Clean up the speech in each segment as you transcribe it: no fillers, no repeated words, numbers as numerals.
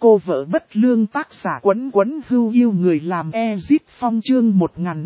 cô vợ bất lương, tác giả Quấn Quấn Hưu yêu người làm Ezit Phong, chương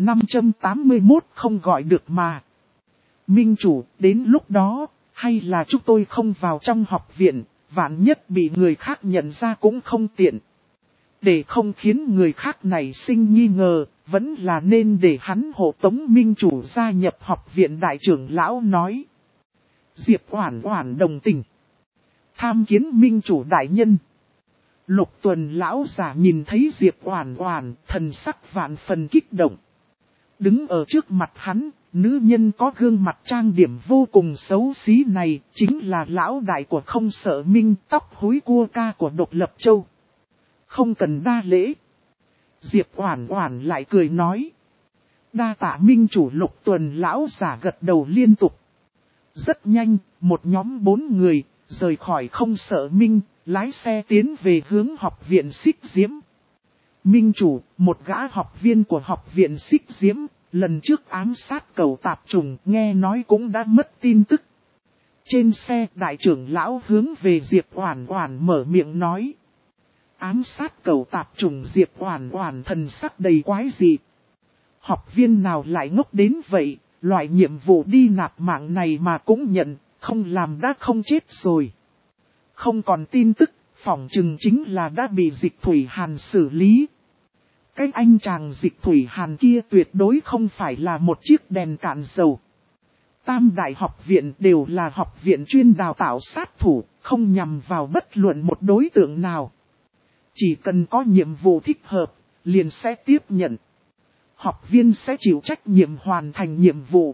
1581 không gọi được mà. Minh chủ, đến lúc đó, hay là chúng tôi không vào trong học viện, vạn nhất bị người khác nhận ra cũng không tiện. Để không khiến người khác nảy sinh nghi ngờ, vẫn là nên để hắn hộ tống Minh chủ gia nhập học viện. Đại trưởng lão nói. Diệp Oản Oản đồng tình. Tham kiến Minh chủ đại nhân. Lục Tuần lão giả nhìn thấy Diệp Oản Oản, thần sắc vạn phần kích động. Đứng ở trước mặt hắn, nữ nhân có gương mặt trang điểm vô cùng xấu xí này, chính là lão đại của Không Sợ Minh, tóc húi cua ca của Độc Lập Châu. Không cần đa lễ. Diệp Oản Oản lại cười nói. Đa tạ Minh chủ. Lục Tuần lão giả gật đầu liên tục. Rất nhanh, một nhóm 4 người, rời khỏi Không Sợ Minh, lái xe tiến về hướng học viện Xích Diễm. Minh chủ, một gã học viên của học viện Xích Diễm, lần trước ám sát Cẩu Tạp Trùng, nghe nói cũng đã mất tin tức. Trên xe, đại trưởng lão hướng về Diệp Oản Oản mở miệng nói. Ám sát Cẩu Tạp Trùng. Diệp Oản Oản thần sắc đầy quái dị. Học viên nào lại ngốc đến vậy, loại nhiệm vụ đi nạp mạng này mà cũng nhận, không làm đã không chết rồi. Không còn tin tức, phỏng chừng chính là đã bị Dịch Thủy Hàn xử lý. Cái anh chàng Dịch Thủy Hàn kia tuyệt đối không phải là một chiếc đèn cạn dầu. Tam đại học viện đều là học viện chuyên đào tạo sát thủ, không nhằm vào bất luận một đối tượng nào. Chỉ cần có nhiệm vụ thích hợp, liền sẽ tiếp nhận. Học viên sẽ chịu trách nhiệm hoàn thành nhiệm vụ.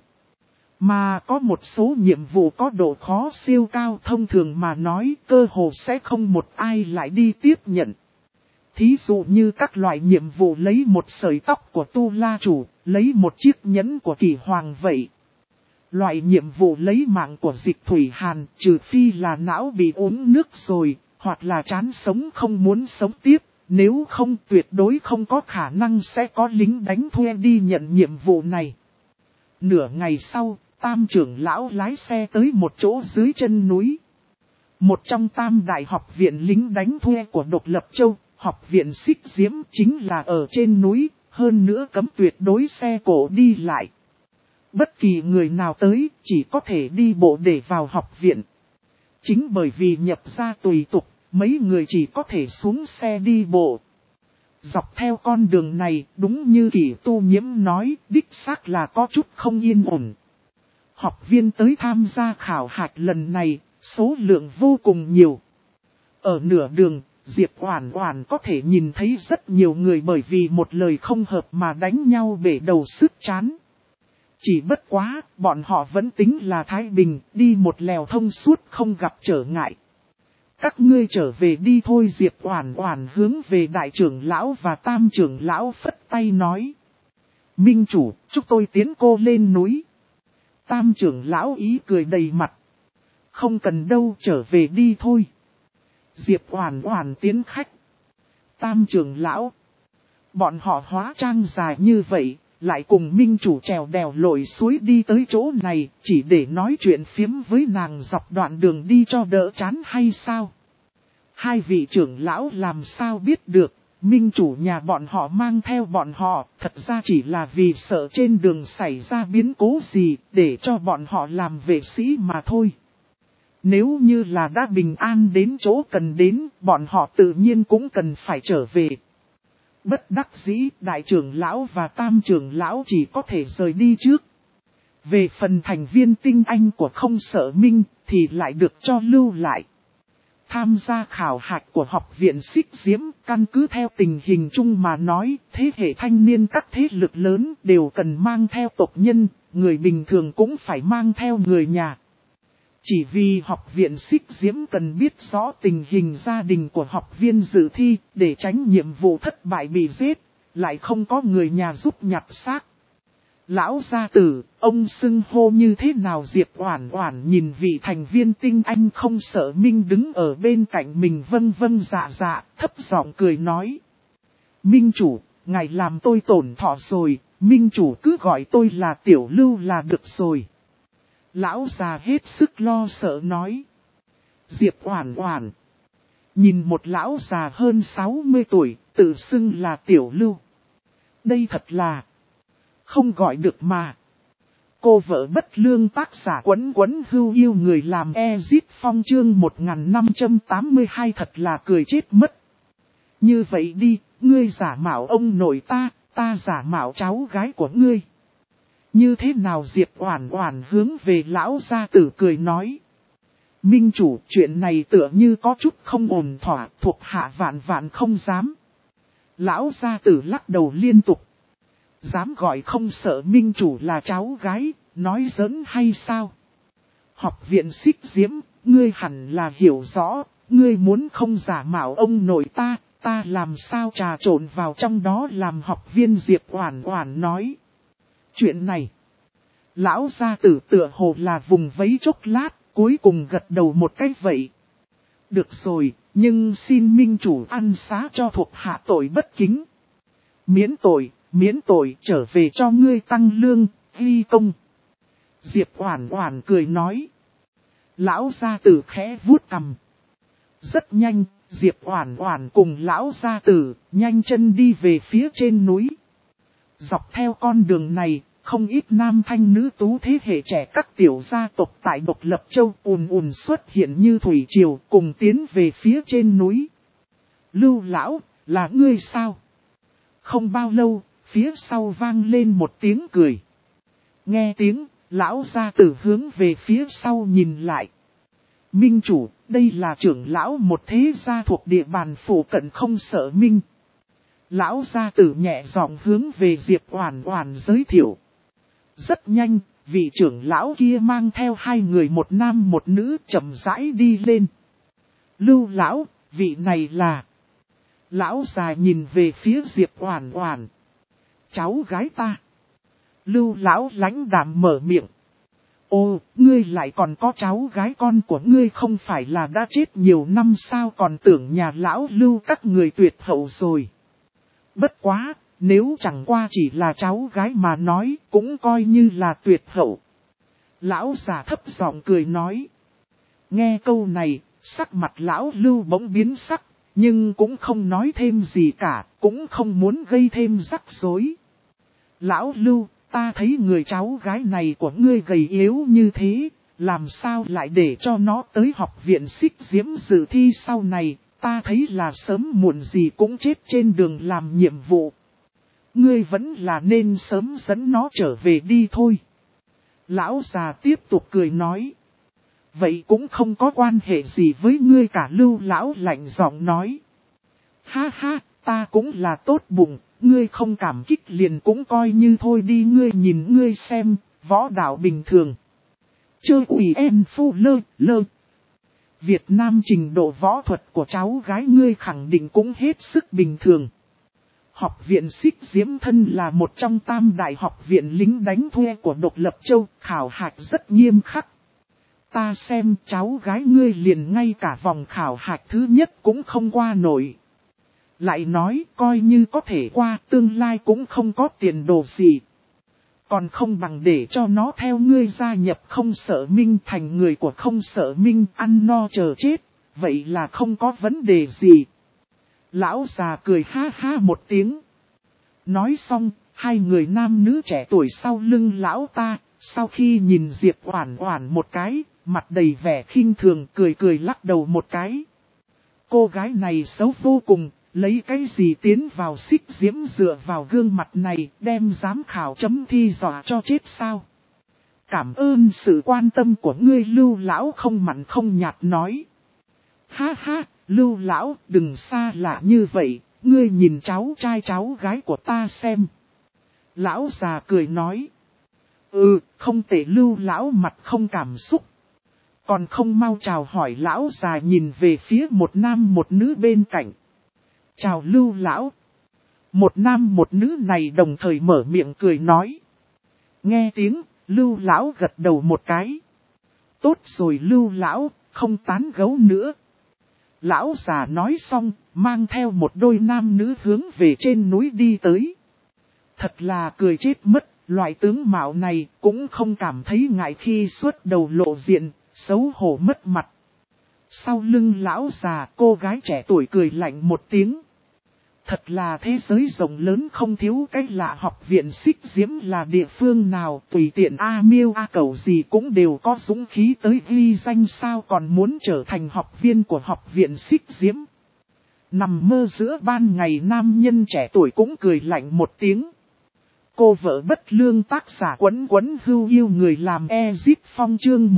Mà có một số nhiệm vụ có độ khó siêu cao, thông thường mà nói cơ hồ sẽ không một ai lại đi tiếp nhận. Thí dụ như các loại nhiệm vụ lấy một sợi tóc của Tu La Chủ, lấy một chiếc nhẫn của Kỷ Hoàng vậy. Loại nhiệm vụ lấy mạng của Dịch Thủy Hàn, trừ phi là não bị uống nước rồi, hoặc là chán sống không muốn sống tiếp, nếu không tuyệt đối không có khả năng sẽ có lính đánh thuê đi nhận nhiệm vụ này. Nửa ngày sau, Tam trưởng lão lái xe tới một chỗ dưới chân núi. Một trong tam đại học viện lính đánh thuê của Độc Lập Châu, học viện Xích Diễm chính là ở trên núi, hơn nữa cấm tuyệt đối xe cổ đi lại. Bất kỳ người nào tới chỉ có thể đi bộ để vào học viện. Chính bởi vì nhập ra tùy tục, mấy người chỉ có thể xuống xe đi bộ. Dọc theo con đường này, đúng như Kỷ Tu Nhiễm nói, đích xác là có chút không yên ổn. Học viên tới tham gia khảo hạch lần này, số lượng vô cùng nhiều. Ở nửa đường, Diệp Oản Oản có thể nhìn thấy rất nhiều người bởi vì một lời không hợp mà đánh nhau bể đầu sứt trán. Chỉ bất quá, bọn họ vẫn tính là thái bình, đi một lèo thông suốt không gặp trở ngại. Các ngươi trở về đi thôi. Diệp Oản Oản hướng về đại trưởng lão và tam trưởng lão phất tay nói. Minh chủ, chúng tôi tiến cô lên núi. Tam trưởng lão ý cười đầy mặt. Không cần đâu, trở về đi thôi. Diệp Oản Oản tiến khách. Tam trưởng lão. Bọn họ hóa trang dài như vậy, lại cùng Minh chủ trèo đèo lội suối đi tới chỗ này, chỉ để nói chuyện phiếm với nàng dọc đoạn đường đi cho đỡ chán hay sao? Hai vị trưởng lão làm sao biết được, Minh chủ nhà bọn họ mang theo bọn họ, thật ra chỉ là vì sợ trên đường xảy ra biến cố gì, để cho bọn họ làm vệ sĩ mà thôi. Nếu như là đã bình an đến chỗ cần đến, bọn họ tự nhiên cũng cần phải trở về. Bất đắc dĩ, đại trưởng lão và tam trưởng lão chỉ có thể rời đi trước. Về phần thành viên tinh anh của Không Sợ Minh, thì lại được cho lưu lại. Tham gia khảo hạch của học viện Xích Diễm, căn cứ theo tình hình chung mà nói, thế hệ thanh niên các thế lực lớn đều cần mang theo tộc nhân, người bình thường cũng phải mang theo người nhà. Chỉ vì học viện Xích Diễm cần biết rõ tình hình gia đình của học viên dự thi, để tránh nhiệm vụ thất bại bị giết, lại không có người nhà giúp nhặt xác. Lão gia tử, ông xưng hô như thế nào? Diệp Oản Oản nhìn vị thành viên tinh anh Không Sợ Minh đứng ở bên cạnh mình vâng vâng dạ dạ, thấp giọng cười nói. Minh chủ, ngài làm tôi tổn thọ rồi, Minh chủ cứ gọi tôi là Tiểu Lưu là được rồi. Lão già hết sức lo sợ nói. Diệp Oản Oản. Nhìn một lão già hơn 60 tuổi, tự xưng là Tiểu Lưu. Đây thật là không gọi được mà. Cô vợ bất lương tác giả Quấn Quấn Hưu yêu người làm Ezit Phong chương 1582 thật là cười chết mất. Như vậy đi, ngươi giả mạo ông nội ta giả mạo cháu gái của ngươi. Như thế nào Diệp Oản Oản hướng về lão gia tử cười nói. Minh chủ, chuyện này tựa như có chút không ổn thỏa, thuộc hạ vạn vạn không dám. Lão gia tử lắc đầu liên tục. Dám gọi không sợ minh chủ là cháu gái, nói giỡn hay sao? Học viện Xích Diễm, ngươi hẳn là hiểu rõ, ngươi muốn không giả mạo ông nội ta làm sao trà trộn vào trong đó làm học viên Diệp Oản Oản nói. Chuyện này, lão gia tử tựa hồ là vùng vẫy chốc lát, cuối cùng gật đầu một cái vậy. Được rồi, nhưng xin minh chủ ăn xá cho thuộc hạ tội bất kính. Miễn tội trở về cho ngươi tăng lương, ghi công. Diệp Oản Oản cười nói. Lão gia tử khẽ vuốt cằm. Rất nhanh, Diệp Oản Oản cùng lão gia tử nhanh chân đi về phía trên núi. Dọc theo con đường này, không ít nam thanh nữ tú thế hệ trẻ các tiểu gia tộc tại Độc Lập Châu ùn xuất hiện như thủy triều cùng tiến về phía trên núi. Lưu lão, là ngươi sao? Không bao lâu, phía sau vang lên một tiếng cười. Nghe tiếng, lão gia tử hướng về phía sau nhìn lại. Minh chủ, đây là trưởng lão một thế gia thuộc địa bàn phủ cận không sợ minh. Lão gia tử nhẹ giọng hướng về Diệp Oản Oản giới thiệu. Rất nhanh, vị trưởng lão kia mang theo hai người một nam một nữ chậm rãi đi lên. Lưu lão, vị này là... Lão già nhìn về phía Diệp Oản Oản. Cháu gái ta. Lưu lão lãnh đạm mở miệng. Ô, ngươi lại còn có cháu gái con của ngươi không phải là đã chết nhiều năm sao còn tưởng nhà lão Lưu các người tuyệt hậu rồi. Bất quá, nếu chẳng qua chỉ là cháu gái mà nói cũng coi như là tuyệt hậu. Lão già thấp giọng cười nói. Nghe câu này, sắc mặt lão Lưu bỗng biến sắc, nhưng cũng không nói thêm gì cả, cũng không muốn gây thêm rắc rối. Lão Lưu, ta thấy người cháu gái này của ngươi gầy yếu như thế, làm sao lại để cho nó tới học viện Xích Diễm dự thi sau này, ta thấy là sớm muộn gì cũng chết trên đường làm nhiệm vụ. Ngươi vẫn là nên sớm dẫn nó trở về đi thôi. Lão già tiếp tục cười nói. Vậy cũng không có quan hệ gì với ngươi cả. Lưu lão lạnh giọng nói. Ha ha, ta cũng là tốt bụng, ngươi không cảm kích liền cũng coi như thôi đi. Ngươi nhìn ngươi xem, võ đạo bình thường. Chơi ủy em phu lơ. Việt Nam trình độ võ thuật của cháu gái ngươi khẳng định cũng hết sức bình thường. Học viện Xích Diễm thân là một trong tam đại học viện lính đánh thuê của Độc Lập Châu, khảo hạch rất nghiêm khắc. Ta xem cháu gái ngươi liền ngay cả vòng khảo hạch thứ nhất cũng không qua nổi. Lại nói coi như có thể qua tương lai cũng không có tiền đồ gì. Còn không bằng để cho nó theo ngươi gia nhập không sợ minh thành người của không sợ minh ăn no chờ chết, vậy là không có vấn đề gì. Lão già cười ha ha một tiếng. Nói xong, hai người nam nữ trẻ tuổi sau lưng lão ta, sau khi nhìn Diệp Oản Oản một cái, mặt đầy vẻ khinh thường cười lắc đầu một cái. Cô gái này xấu vô cùng, lấy cái gì tiến vào Xích Diễm dựa vào gương mặt này đem giám khảo chấm thi dọa cho chết sao? Cảm ơn sự quan tâm của ngươi. Lưu lão không mặn không nhạt nói. Ha ha, Lưu lão đừng xa lạ như vậy, ngươi nhìn cháu trai cháu gái của ta xem. Lão già cười nói. Không tệ. Lưu lão mặt không cảm xúc. Còn không mau chào hỏi. Lão già nhìn về phía một nam một nữ bên cạnh. Chào Lưu lão. Một nam một nữ này đồng thời mở miệng cười nói. Nghe tiếng, Lưu lão gật đầu một cái. Tốt rồi Lưu lão, không tán gẫu nữa. Lão già nói xong, mang theo một đôi nam nữ hướng về trên núi đi tới. Thật là cười chết mất, loại tướng mạo này cũng không cảm thấy ngại khi xuất đầu lộ diện, xấu hổ mất mặt. Sau lưng lão già, cô gái trẻ tuổi cười lạnh một tiếng. Thật là thế giới rộng lớn không thiếu cách lạ. Học viện Xích Diễm là địa phương nào tùy tiện A Miêu A Cẩu gì cũng đều có dũng khí tới ghi danh, sao còn muốn trở thành học viên của học viện Xích Diễm. Nằm mơ giữa ban ngày, nam nhân trẻ tuổi cũng cười lạnh một tiếng. Cô vợ bất lương tác giả Quấn Quấn Hưu Yêu Người làm Ezip Phong chương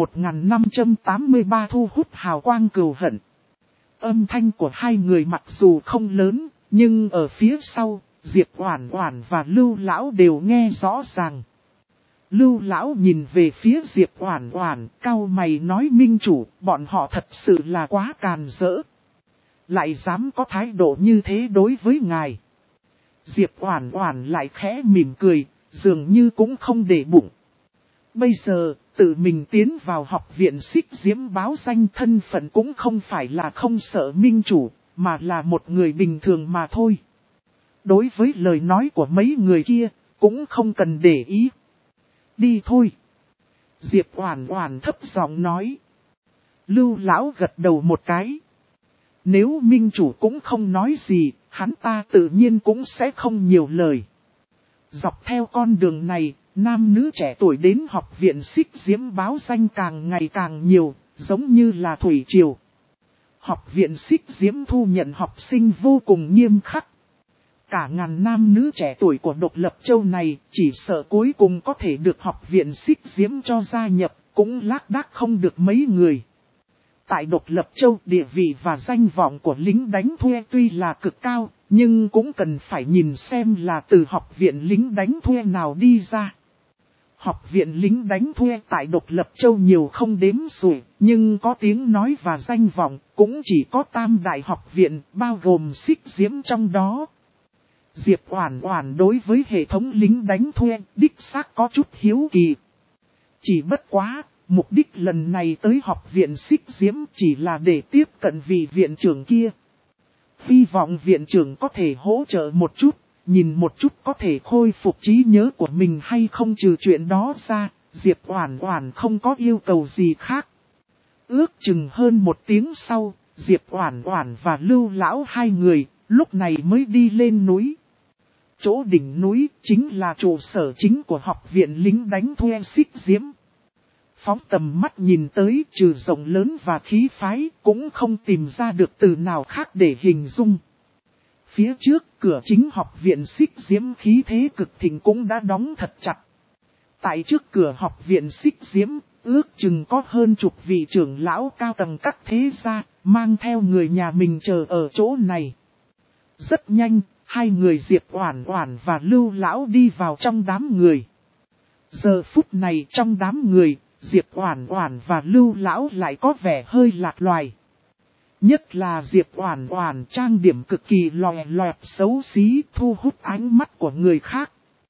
1583 thu hút hào quang cừu hận. Âm thanh của hai người mặc dù không lớn, nhưng ở phía sau, Diệp Oản Oản và Lưu Lão đều nghe rõ ràng. Lưu Lão nhìn về phía Diệp Oản Oản, cau mày nói: Minh chủ, bọn họ thật sự là quá càn rỡ. Lại dám có thái độ như thế đối với ngài. Diệp Oản Oản lại khẽ mỉm cười, dường như cũng không để bụng. Bây giờ, tự mình tiến vào học viện Xích Diễm báo danh, thân phận cũng không phải là không sợ minh chủ, mà là một người bình thường mà thôi. Đối với lời nói của mấy người kia, cũng không cần để ý. Đi thôi. Diệp Oản Oản thấp giọng nói. Lưu Lão gật đầu một cái. Nếu minh chủ cũng không nói gì, hắn ta tự nhiên cũng sẽ không nhiều lời. Dọc theo con đường này, nam nữ trẻ tuổi đến học viện Xích Diễm báo danh càng ngày càng nhiều, giống như là thủy triều. Học viện Xích Diễm thu nhận học sinh vô cùng nghiêm khắc. Cả ngàn nam nữ trẻ tuổi của Độc Lập Châu này chỉ sợ cuối cùng có thể được học viện Xích Diễm cho gia nhập, cũng lác đác không được mấy người. Tại Độc Lập Châu, địa vị và danh vọng của lính đánh thuê tuy là cực cao, nhưng cũng cần phải nhìn xem là từ học viện lính đánh thuê nào đi ra. Học viện lính đánh thuê tại Độc Lập Châu nhiều không đếm xuể, nhưng có tiếng nói và danh vọng cũng chỉ có Tam Đại học viện, bao gồm Xích Diễm trong đó. Diệp Oản Oản đối với hệ thống lính đánh thuê đích xác có chút hiếu kỳ. Chỉ bất quá, mục đích lần này tới học viện Xích Diễm chỉ là để tiếp cận vị viện trưởng kia. Hy vọng viện trưởng có thể hỗ trợ một chút, nhìn một chút có thể khôi phục trí nhớ của mình hay không. Trừ chuyện đó ra, Diệp Oản Oản không có yêu cầu gì khác. Ước chừng hơn một tiếng sau, Diệp Oản Oản và Lưu Lão hai người lúc này mới đi lên núi. Chỗ đỉnh núi chính là trụ sở chính của học viện lính đánh thuê Xích Diễm. Phóng tầm mắt nhìn tới, trừ rộng lớn và khí phái, cũng không tìm ra được từ nào khác để hình dung. Phía trước, cửa chính học viện Xích Diễm khí thế cực thịnh cũng đã đóng thật chặt. Tại trước cửa học viện Xích Diễm, ước chừng có hơn chục vị trưởng lão cao tầng các thế gia, mang theo người nhà mình chờ ở chỗ này. Rất nhanh, hai người Diệp Oản Oản và Lưu Lão đi vào trong đám người. Giờ phút này trong đám người, Diệp Oản Oản và Lưu Lão lại có vẻ hơi lạc loài. Nhất là Diệp Oản Oản trang điểm cực kỳ lòe loẹt xấu xí, thu hút ánh mắt của người khác.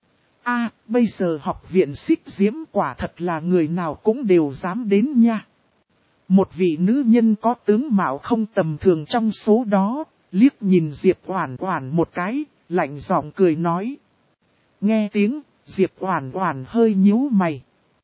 Bây giờ học viện Xích Diễm quả thật là người nào cũng đều dám đến nha. Một vị nữ nhân có tướng mạo không tầm thường trong số đó, liếc nhìn Diệp Oản Oản một cái, lạnh giọng cười nói. Nghe tiếng, Diệp Oản Oản hơi nhíu mày.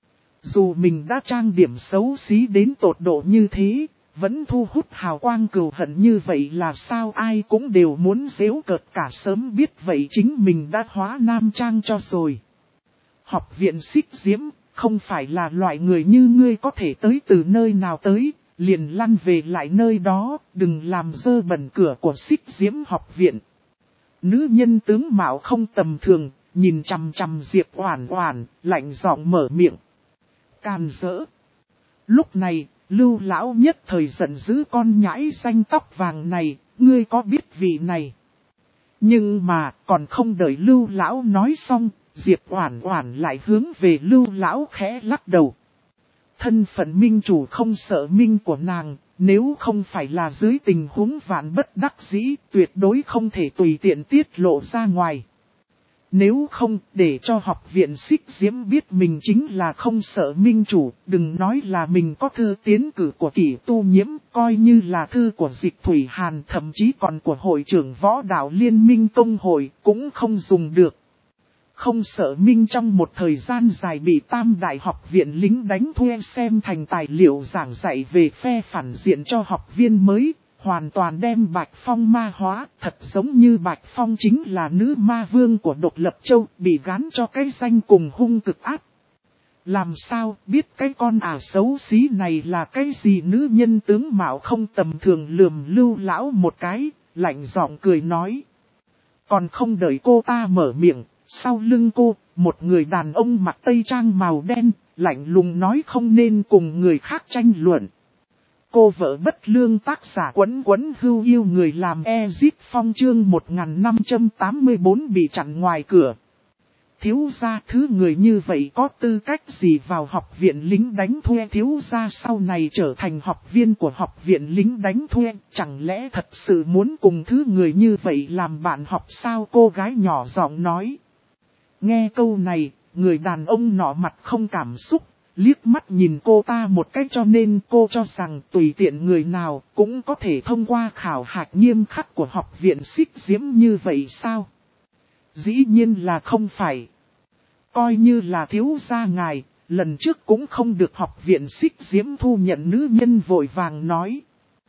Dù mình đã trang điểm xấu xí đến tột độ như thế, vẫn thu hút hào quang cừu hận như vậy là sao, ai cũng đều muốn giễu cợt cả, sớm biết vậy chính mình đã hóa nam trang cho rồi. Học viện Xích Diễm, không phải là loại người như ngươi có thể tới từ nơi nào tới, liền lăn về lại nơi đó, đừng làm dơ bẩn cửa của Xích Diễm học viện. Nữ nhân tướng mạo không tầm thường, nhìn chằm chằm Diệp Oản Oản, lạnh giọng mở miệng. Càn rỡ. Lúc này, Lưu Lão nhất thời giận dữ, con nhãi xanh tóc vàng này, ngươi có biết vị này? Nhưng mà, còn không đợi Lưu Lão nói xong, Diệp Oản Oản lại hướng về Lưu Lão khẽ lắc đầu. Thân phận minh chủ không sợ minh của nàng, nếu không phải là dưới tình huống vạn bất đắc dĩ, tuyệt đối không thể tùy tiện tiết lộ ra ngoài. Nếu không, để cho học viện Xích Diễm biết mình chính là không sợ minh chủ, đừng nói là mình có thư tiến cử của Kỷ Tu Nhiễm, coi như là thư của Dịch Thủy Hàn, thậm chí còn của hội trưởng võ đạo liên minh tông hội, cũng không dùng được. Không sợ Minh trong một thời gian dài bị Tam Đại học viện lính đánh thuê xem thành tài liệu giảng dạy về phe phản diện cho học viên mới, hoàn toàn đem Bạch Phong ma hóa, thật giống như Bạch Phong chính là nữ ma vương của Độc Lập Châu, bị gán cho cái danh cùng hung cực ác. Làm sao biết cái con xấu xí này là cái gì? Nữ nhân tướng mạo không tầm thường lườm Lưu Lão một cái, lạnh giọng cười nói. Còn không đợi cô ta mở miệng, sau lưng cô, một người đàn ông mặc tây trang màu đen, lạnh lùng nói không nên cùng người khác tranh luận. Cô vợ bất lương tác giả Quấn Quấn Hưu Yêu người làm Ezit Phong chương 1584 bị chặn ngoài cửa. Thiếu gia thứ người như vậy có tư cách gì vào học viện lính đánh thuê? Thiếu gia sau này trở thành học viên của học viện lính đánh thuê, chẳng lẽ thật sự muốn cùng thứ người như vậy làm bạn học sao? Cô gái nhỏ giọng nói. Nghe câu này, người đàn ông nọ mặt không cảm xúc, liếc mắt nhìn cô ta một cách cho nên cô cho rằng tùy tiện người nào cũng có thể thông qua khảo hạch nghiêm khắc của học viện Xích Diễm như vậy sao? Dĩ nhiên là không phải. Coi như là thiếu gia ngài, lần trước cũng không được học viện Xích Diễm thu nhận. Nữ nhân vội vàng nói.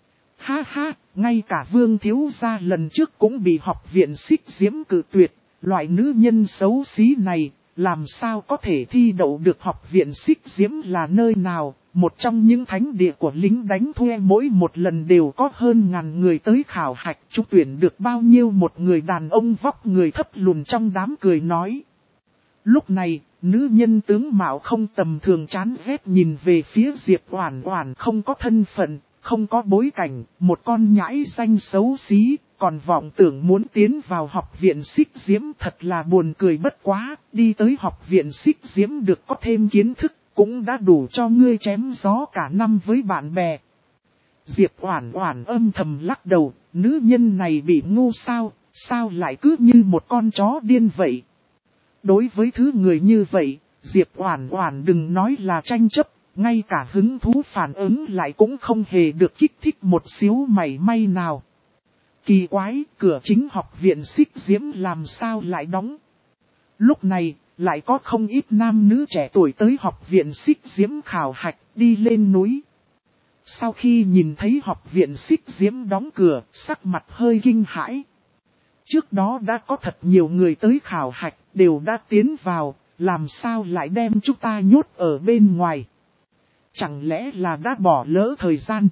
Ha ha, ngay cả Vương thiếu gia lần trước cũng bị học viện Xích Diễm cự tuyệt, loại nữ nhân xấu xí này, làm sao có thể thi đậu được? Học viện Xích Diễm là nơi nào? Một trong những thánh địa của lính đánh thuê, mỗi một lần đều có hơn ngàn người tới khảo hạch, trúng tuyển được bao nhiêu? Một người đàn ông vóc người thấp lùn trong đám cười nói. Lúc này, nữ nhân tướng mạo không tầm thường chán ghét nhìn về phía Diệp Oản Oản, không có thân phận, không có bối cảnh, một con nhãi danh xấu xí, còn vọng tưởng muốn tiến vào học viện Xích Diễm, thật là buồn cười. Bất quá, đi tới học viện Xích Diễm được có thêm kiến thức, cũng đã đủ cho ngươi chém gió cả năm với bạn bè. Diệp Oản Oản âm thầm lắc đầu, nữ nhân này bị ngu sao, sao lại cứ như một con chó điên vậy? Đối với thứ người như vậy, Diệp Oản Oản đừng nói là tranh chấp, ngay cả hứng thú phản ứng lại cũng không hề được kích thích một xíu mảy may nào. Kỳ quái, cửa chính học viện Xích Diễm làm sao lại đóng? Lúc này, lại có không ít nam nữ trẻ tuổi tới học viện Xích Diễm khảo hạch, đi lên núi. Sau khi nhìn thấy học viện Xích Diễm đóng cửa, sắc mặt hơi kinh hãi. Trước đó đã có thật nhiều người tới khảo hạch, đều đã tiến vào, làm sao lại đem chúng ta nhốt ở bên ngoài? Chẳng lẽ là đã bỏ lỡ thời gian?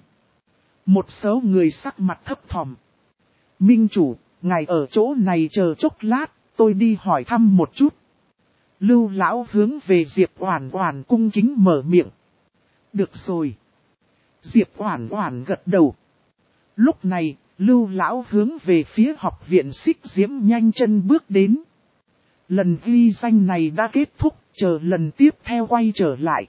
Một số người sắc mặt thấp thỏm. Minh chủ, ngài ở chỗ này chờ chốc lát, tôi đi hỏi thăm một chút. Lưu Lão hướng về Diệp Oản Oản cung kính mở miệng. Được rồi. Diệp Oản Oản gật đầu. Lúc này, Lưu Lão hướng về phía học viện Xích Diễm nhanh chân bước đến. Lần ghi danh này đã kết thúc, chờ lần tiếp theo quay trở lại.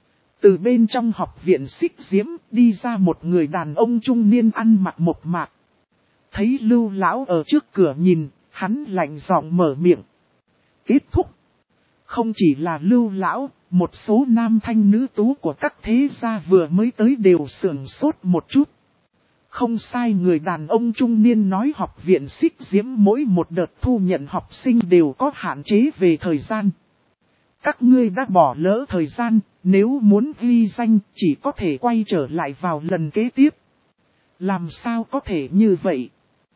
Từ bên trong học viện Xích Diễm đi ra một người đàn ông trung niên ăn mặc mộc mạc. Thấy Lưu Lão ở trước cửa nhìn, hắn lạnh giọng mở miệng. Kết thúc. Không chỉ là Lưu Lão, một số nam thanh nữ tú của các thế gia vừa mới tới đều sửng sốt một chút. Không sai, người đàn ông trung niên nói học viện Xích Diễm mỗi một đợt thu nhận học sinh đều có hạn chế về thời gian. Các ngươi đã bỏ lỡ thời gian, nếu muốn ghi danh chỉ có thể quay trở lại vào lần kế tiếp. Làm sao có thể như vậy?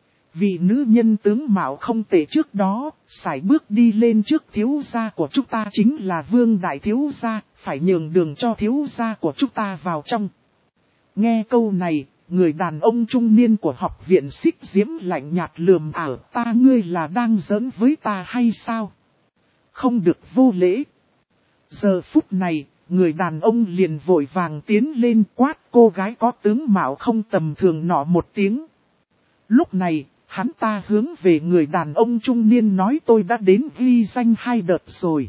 Vị nữ nhân tướng mạo không tệ trước đó, sải bước đi lên trước. Thiếu gia của chúng ta chính là Vương đại thiếu gia, phải nhường đường cho thiếu gia của chúng ta vào trong. Nghe câu này, người đàn ông trung niên của học viện Xích Diễm lạnh nhạt lườm ảo. Ta ngươi là đang giỡn với ta hay sao? Không được vô lễ. Giờ phút này, người đàn ông liền vội vàng tiến lên quát cô gái có tướng mạo không tầm thường nọ một tiếng. Lúc này, hắn ta hướng về người đàn ông trung niên nói tôi đã đến ghi danh 2 đợt rồi.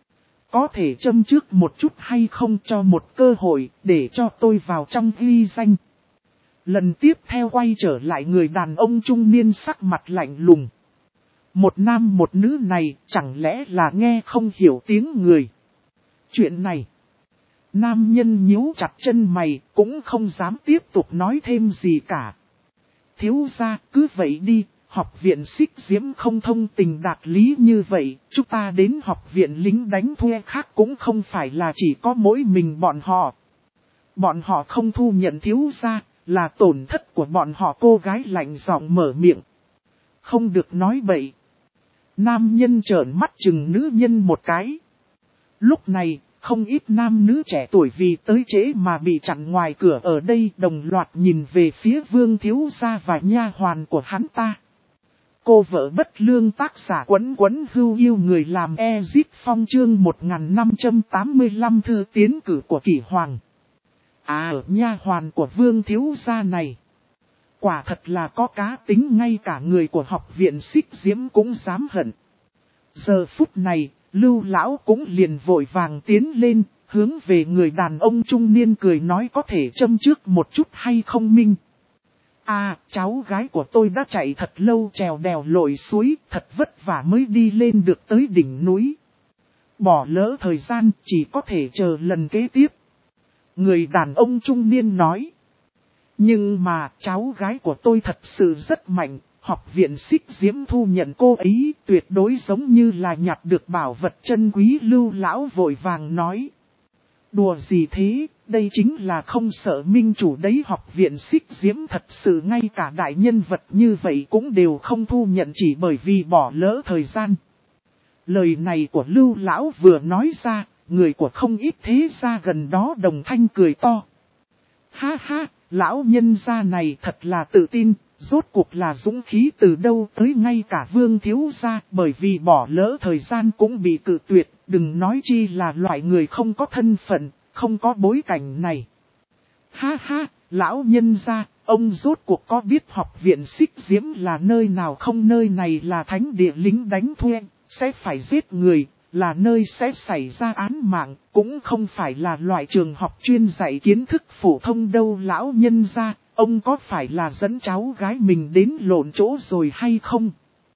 Có thể châm trước một chút hay không, cho một cơ hội để cho tôi vào trong ghi danh. Lần tiếp theo quay trở lại người đàn ông trung niên sắc mặt lạnh lùng. Một nam một nữ này chẳng lẽ là nghe không hiểu tiếng người. Chuyện này, nam nhân nhíu chặt chân mày cũng không dám tiếp tục nói thêm gì cả. Thiếu gia cứ vậy đi, học viện Xích Diễm không thông tình đạt lý như vậy, chúng ta đến học viện lính đánh thuê khác cũng không phải là chỉ có mỗi mình bọn họ. Bọn họ không thu nhận thiếu gia, là tổn thất của bọn họ. Cô gái lạnh giọng mở miệng. Không được nói bậy. Nam nhân trợn mắt chừng nữ nhân một cái. Lúc này, không ít nam nữ trẻ tuổi vì tới trễ mà bị chặn ngoài cửa ở đây đồng loạt nhìn về phía Vương thiếu gia và nha hoàn của hắn ta. Cô vợ bất lương tác giả Quấn Quấn Hưu Yêu người làm Ezip Phong chương 1585 thư tiến cử của Kỷ Hoàng. Nha hoàn của Vương thiếu gia này. Quả thật là có cá tính, ngay cả người của học viện Xích Diễm cũng dám hận. Giờ phút này, Lưu lão cũng liền vội vàng tiến lên, hướng về người đàn ông trung niên cười nói có thể châm trước một chút hay không Minh. Cháu gái của tôi đã chạy thật lâu trèo đèo lội suối, thật vất vả mới đi lên được tới đỉnh núi. Bỏ lỡ thời gian, chỉ có thể chờ lần kế tiếp. Người đàn ông trung niên nói. Nhưng mà cháu gái của tôi thật sự rất mạnh, học viện Xích Diễm thu nhận cô ấy tuyệt đối giống như là nhặt được bảo vật chân quý. Lưu lão vội vàng nói. Đùa gì thế, đây chính là không sợ minh chủ đấy. Học viện Xích Diễm thật sự ngay cả đại nhân vật như vậy cũng đều không thu nhận chỉ bởi vì bỏ lỡ thời gian. Lời này của Lưu lão vừa nói ra, người của không ít thế gia gần đó đồng thanh cười to. Ha ha, lão nhân gia này thật là tự tin, rốt cuộc là dũng khí từ đâu tới, ngay cả Vương thiếu gia bởi vì bỏ lỡ thời gian cũng bị cự tuyệt, đừng nói chi là loại người không có thân phận, không có bối cảnh này. Ha ha, lão nhân gia, ông rốt cuộc có biết học viện Xích Diễm là nơi nào không? Nơi này là thánh địa lính đánh thuê, sẽ phải giết người, là nơi sẽ xảy ra án mạng, cũng không phải là loại trường học chuyên dạy kiến thức phổ thông đâu. Lão nhân gia, ông có phải là dẫn cháu gái mình đến lộn chỗ rồi hay không?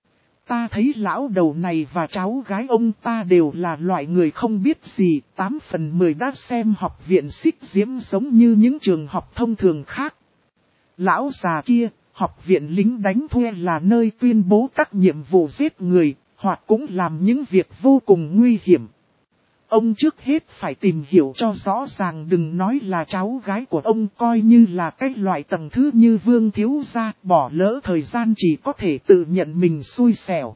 Ta thấy lão đầu này và cháu gái ông ta đều là loại người không biết gì, 8 phần 10 đã xem học viện Xích Diễm giống như những trường học thông thường khác. Lão già kia, học viện lính đánh thuê là nơi tuyên bố các nhiệm vụ giết người, hoặc cũng làm những việc vô cùng nguy hiểm. Ông trước hết phải tìm hiểu cho rõ ràng, đừng nói là cháu gái của ông, coi như là cái loại tầng thứ như Vương thiếu gia, bỏ lỡ thời gian chỉ có thể tự nhận mình xui xẻo.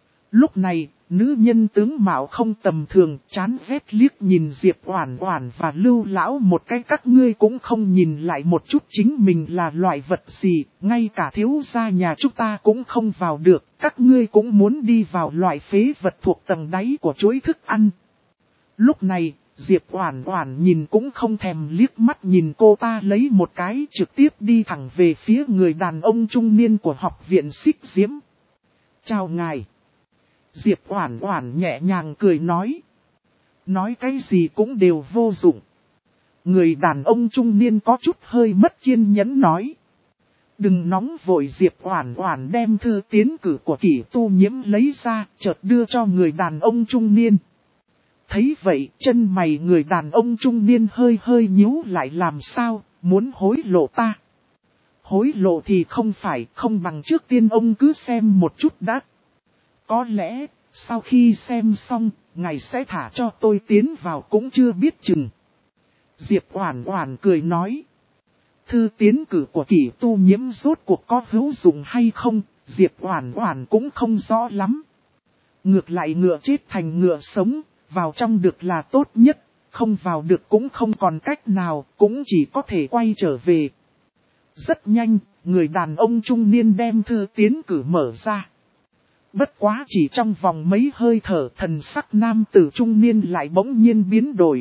Lúc này, nữ nhân tướng mạo không tầm thường, chán ghét liếc nhìn Diệp Oản Oản và Lưu lão một cái. Các ngươi cũng không nhìn lại một chút chính mình là loại vật gì, ngay cả thiếu gia nhà chúng ta cũng không vào được, các ngươi cũng muốn đi vào loại phế vật thuộc tầng đáy của chuỗi thức ăn. Lúc này, Diệp Oản Oản nhìn cũng không thèm liếc mắt nhìn cô ta lấy một cái, trực tiếp đi thẳng về phía người đàn ông trung niên của học viện Xích Diễm. Chào ngài. Diệp Oản Oản nhẹ nhàng cười nói. Nói cái gì cũng đều vô dụng. Người đàn ông trung niên có chút hơi mất kiên nhẫn nói. Đừng nóng vội. Diệp Oản Oản đem thư tiến cử của Kỷ Tu Nhiễm lấy ra, chợt đưa cho người đàn ông trung niên. Thấy vậy, chân mày người đàn ông trung niên hơi hơi nhíu lại. Làm sao, muốn hối lộ ta? Hối lộ thì không phải, không bằng trước tiên ông cứ xem một chút đã. Có lẽ, sau khi xem xong, ngài sẽ thả cho tôi tiến vào cũng chưa biết chừng. Diệp Oản Oản cười nói. Thư tiến cử của Kỷ Tu Nhiễm rốt cuộc có hữu dụng hay không, Diệp Oản Oản cũng không rõ lắm. Ngược lại ngựa chết thành ngựa sống, vào trong được là tốt nhất, không vào được cũng không còn cách nào, cũng chỉ có thể quay trở về. Rất nhanh, người đàn ông trung niên đem thư tiến cử mở ra. Bất quá chỉ trong vòng mấy hơi thở, thần sắc nam tử trung niên lại bỗng nhiên biến đổi.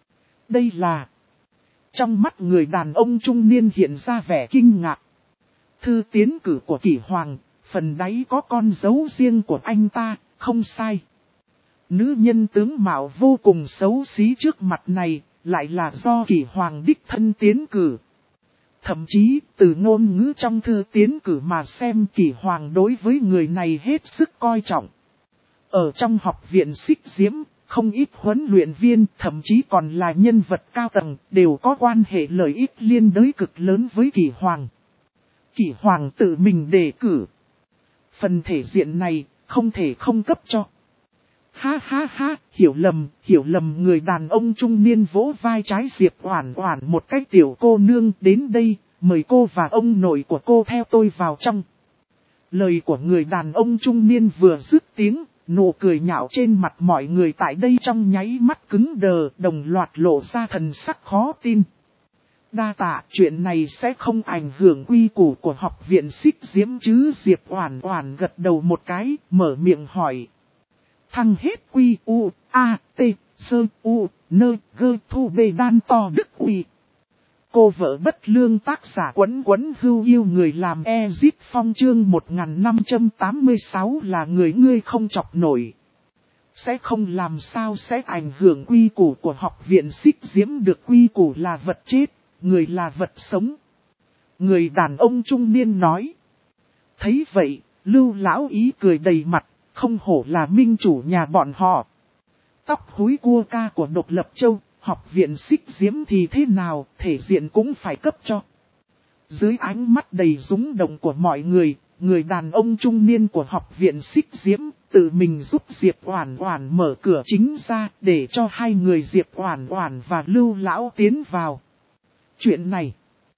Đây là... Trong mắt người đàn ông trung niên hiện ra vẻ kinh ngạc. Thư tiến cử của Kỷ Hoàng, phần đáy có con dấu riêng của anh ta, không sai. Nữ nhân tướng mạo vô cùng xấu xí trước mặt này, lại là do Kỷ Hoàng đích thân tiến cử. Thậm chí, từ ngôn ngữ trong thư tiến cử mà xem, Kỷ Hoàng đối với người này hết sức coi trọng. Ở trong học viện Xích Diễm, không ít huấn luyện viên, thậm chí còn là nhân vật cao tầng, đều có quan hệ lợi ích liên đới cực lớn với Kỷ Hoàng. Kỷ Hoàng tự mình đề cử. Phần thể diện này, không thể không cấp cho. Ha ha ha, hiểu lầm người đàn ông trung niên vỗ vai trái Diệp Oản Oản một cái tiểu cô nương đến đây, mời cô và ông nội của cô theo tôi vào trong. Lời của người đàn ông trung niên vừa dứt tiếng, nụ cười nhạo trên mặt mọi người tại đây trong nháy mắt cứng đờ, đồng loạt lộ ra thần sắc khó tin. Đa tạ, chuyện này sẽ không ảnh hưởng quy củ của học viện Xích Diễm chứ? Diệp Oản Oản gật đầu một cái, mở miệng hỏi. Thăng hết quy u, a, t, sơ u, nơ, gơ thu bê đan to đức uy. Cô vợ bất lương tác giả Quấn Quấn Hưu Yêu người làm Ezit Phong chương 1586 là người ngươi không chọc nổi. Sẽ không làm sao sẽ ảnh hưởng quy củ của học viện Xích Diễm được, quy củ là vật chết, người là vật sống. Người đàn ông trung niên nói. Thấy vậy, Lưu lão ý cười đầy mặt, không hổ là minh chủ nhà bọn họ. Tóc húi cua ca của Độc Lập Châu, học viện Xích Diễm thì thế nào, thể diện cũng phải cấp cho. Dưới ánh mắt đầy rúng động của mọi người, người đàn ông trung niên của học viện Xích Diễm tự mình giúp Diệp Oản Oản mở cửa chính ra để cho hai người Diệp Oản Oản và Lưu lão tiến vào. Chuyện này,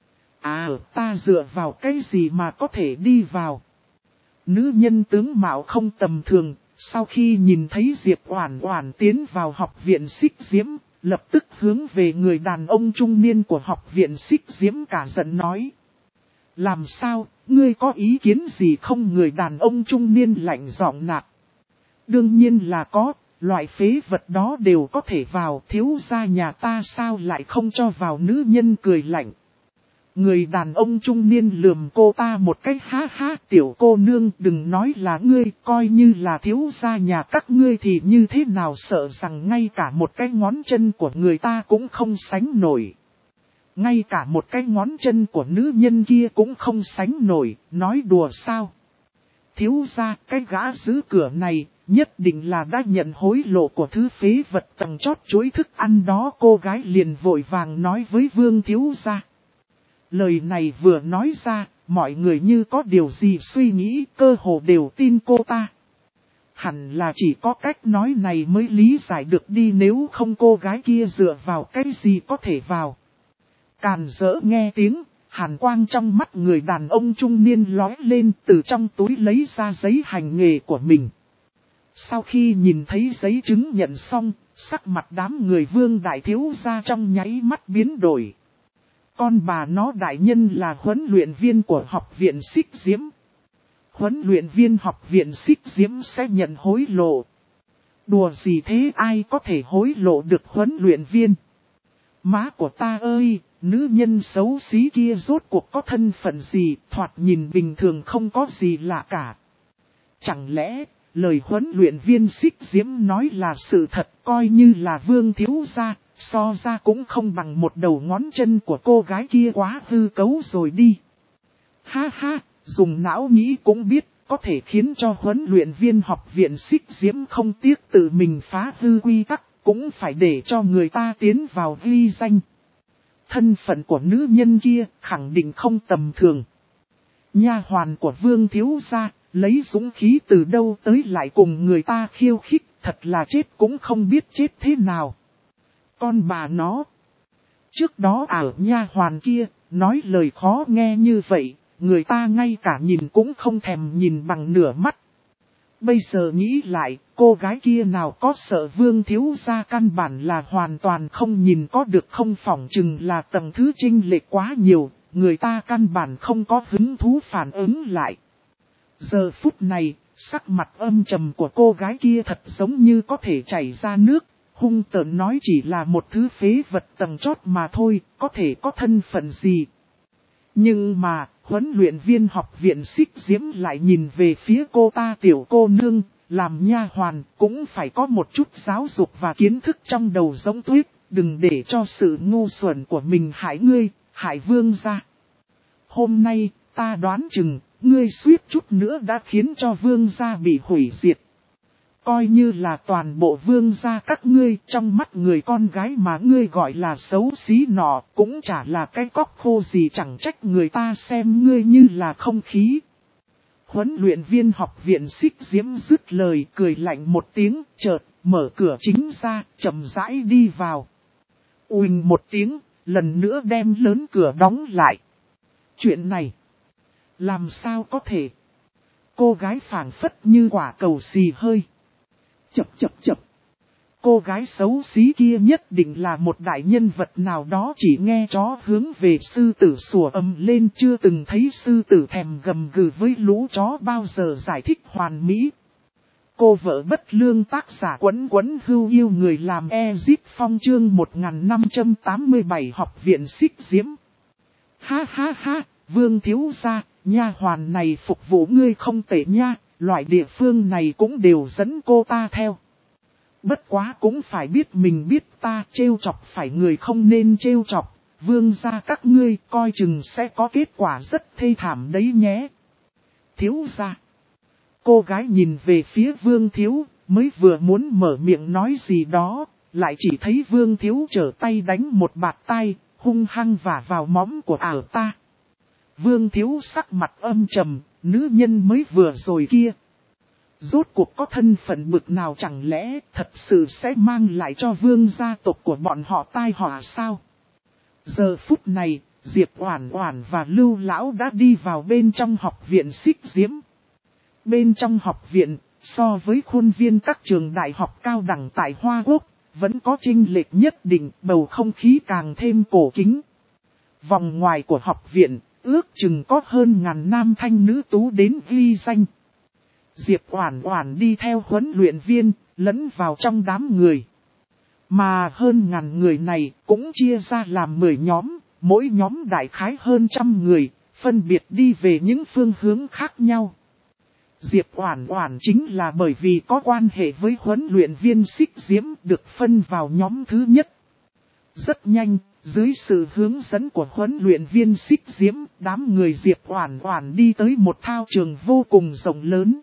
ta dựa vào cái gì mà có thể đi vào? Nữ nhân tướng mạo không tầm thường, sau khi nhìn thấy Diệp Oản Oản tiến vào học viện Xích Diễm, lập tức hướng về người đàn ông trung niên của học viện Xích Diễm cả giận nói. Làm sao, ngươi có ý kiến gì không? Người đàn ông trung niên lạnh giọng nạt. Đương nhiên là có, loại phế vật đó đều có thể vào, thiếu gia nhà ta sao lại không cho vào? Nữ nhân cười lạnh. Người đàn ông trung niên lườm cô ta một cái, ha ha, tiểu cô nương đừng nói là ngươi, coi như là thiếu gia nhà các ngươi thì như thế nào, sợ rằng ngay cả một cái ngón chân của người ta cũng không sánh nổi. Ngay cả một cái ngón chân của nữ nhân kia cũng không sánh nổi, nói đùa sao? Thiếu gia, cái gã giữ cửa này, nhất định là đã nhận hối lộ của thứ phế vật tầng chót chuối thức ăn đó. Cô gái liền vội vàng nói với Vương thiếu gia. Lời này vừa nói ra, mọi người như có điều gì suy nghĩ, cơ hồ đều tin cô ta. Hẳn là chỉ có cách nói này mới lý giải được đi, nếu không cô gái kia dựa vào cái gì có thể vào. Càn dỡ nghe tiếng, hàn quang trong mắt người đàn ông trung niên lóe lên, từ trong túi lấy ra giấy hành nghề của mình. Sau khi nhìn thấy giấy chứng nhận xong, sắc mặt đám người Vương đại thiếu gia trong nháy mắt biến đổi. Con bà nó đại nhân là huấn luyện viên của học viện Xích Diễm. Huấn luyện viên học viện Xích Diễm sẽ nhận hối lộ. Đùa gì thế, ai có thể hối lộ được huấn luyện viên? Má của ta ơi, nữ nhân xấu xí kia rốt cuộc có thân phận gì, thoạt nhìn bình thường không có gì lạ cả. Chẳng lẽ, lời huấn luyện viên Xích Diễm nói là sự thật, coi như là Vương thiếu gia, so ra cũng không bằng một đầu ngón chân của cô gái kia, quá hư cấu rồi đi. Ha ha, dùng não nghĩ cũng biết, có thể khiến cho huấn luyện viên học viện Xích Diễm không tiếc tự mình phá hư quy tắc, cũng phải để cho người ta tiến vào ghi danh. Thân phận của nữ nhân kia khẳng định không tầm thường. Nha hoàn của Vương thiếu gia, lấy dũng khí từ đâu tới lại cùng người ta khiêu khích, thật là chết cũng không biết chết thế nào. Con bà nó. Trước đó ở nha hoàn kia, nói lời khó nghe như vậy, người ta ngay cả nhìn cũng không thèm nhìn bằng nửa mắt. Bây giờ nghĩ lại, cô gái kia nào có sợ Vương thiếu gia, căn bản là hoàn toàn không nhìn có được, không, phỏng chừng là tầng thứ chênh lệch quá nhiều, người ta căn bản không có hứng thú phản ứng lại. Giờ phút này, sắc mặt âm trầm của cô gái kia thật giống như có thể chảy ra nước, hung tợn nói chỉ là một thứ phế vật tầng chót mà thôi, có thể có thân phận gì. Nhưng mà, huấn luyện viên học viện Xích Diễm lại nhìn về phía cô ta, tiểu cô nương, làm nha hoàn, cũng phải có một chút giáo dục và kiến thức trong đầu giống tuyết, đừng để cho sự ngu xuẩn của mình hại ngươi, hại Vương gia. Hôm nay, ta đoán chừng, ngươi suýt chút nữa đã khiến cho Vương gia bị hủy diệt. Coi như là toàn bộ Vương gia các ngươi, trong mắt người con gái mà ngươi gọi là xấu xí nọ, cũng chả là cái cóc khô gì, chẳng trách người ta xem ngươi như là không khí. Huấn luyện viên học viện Xích Diễm dứt lời cười lạnh một tiếng, chợt mở cửa chính ra, chậm rãi đi vào. Uỳnh một tiếng, lần nữa đem lớn cửa đóng lại. Chuyện này, làm sao có thể? Cô gái phảng phất như quả cầu xì hơi. Chập chập chập. Cô gái xấu xí kia nhất định là một đại nhân vật nào đó, chỉ nghe chó hướng về sư tử sủa ầm lên, chưa từng thấy sư tử thèm gầm gừ với lũ chó bao giờ, giải thích hoàn mỹ. Cô vợ bất lương tác giả Quấn Quấn Hưu Yêu Người làm Ezip Phong chương 1587 học viện Xích Diễm. Ha ha ha, Vương thiếu gia, nha hoàn này phục vụ ngươi không tệ nha, loại địa phương này cũng đều dẫn cô ta theo. Bất quá cũng phải biết mình biết ta, trêu chọc phải người không nên trêu chọc, vương gia các ngươi coi chừng sẽ có kết quả rất thê thảm đấy nhé. Thiếu gia. Cô gái nhìn về phía Vương thiếu, mới vừa muốn mở miệng nói gì đó, lại chỉ thấy Vương thiếu trở tay đánh một bạt tay, hung hăng vả vào móng của ả ta. Vương thiếu sắc mặt âm trầm, nữ nhân mới vừa rồi kia. Rốt cuộc có thân phận bực nào, chẳng lẽ thật sự sẽ mang lại cho vương gia tộc của bọn họ tai họa sao? Giờ phút này, Diệp Oản Oản và Lưu Lão đã đi vào bên trong học viện Xích Diễm. Bên trong học viện, so với khuôn viên các trường đại học cao đẳng tại Hoa Quốc, vẫn có chênh lệch nhất định, bầu không khí càng thêm cổ kính. Vòng ngoài của học viện, ước chừng có hơn ngàn nam thanh nữ tú đến ghi danh. Diệp Oản Oản đi theo huấn luyện viên, lẫn vào trong đám người. Mà hơn ngàn người này cũng chia ra làm 10 nhóm, mỗi nhóm đại khái hơn 100 người, phân biệt đi về những phương hướng khác nhau. Diệp Oản Oản chính là bởi vì có quan hệ với huấn luyện viên Xích Diễm được phân vào nhóm thứ nhất. Rất nhanh, dưới sự hướng dẫn của huấn luyện viên Xích Diễm, đám người Diệp Oản Oản đi tới một thao trường vô cùng rộng lớn.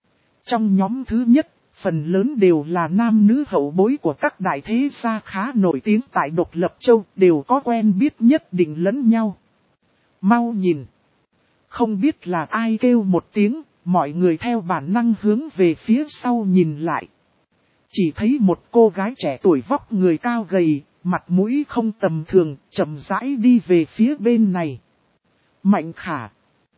Trong nhóm thứ nhất, phần lớn đều là nam nữ hậu bối của các đại thế gia khá nổi tiếng tại Độc Lập Châu, đều có quen biết nhất định lẫn nhau. Mau nhìn! Không biết là ai kêu một tiếng, mọi người theo bản năng hướng về phía sau nhìn lại. Chỉ thấy một cô gái trẻ tuổi vóc người cao gầy, mặt mũi không tầm thường, chậm rãi đi về phía bên này. Mạnh Khả.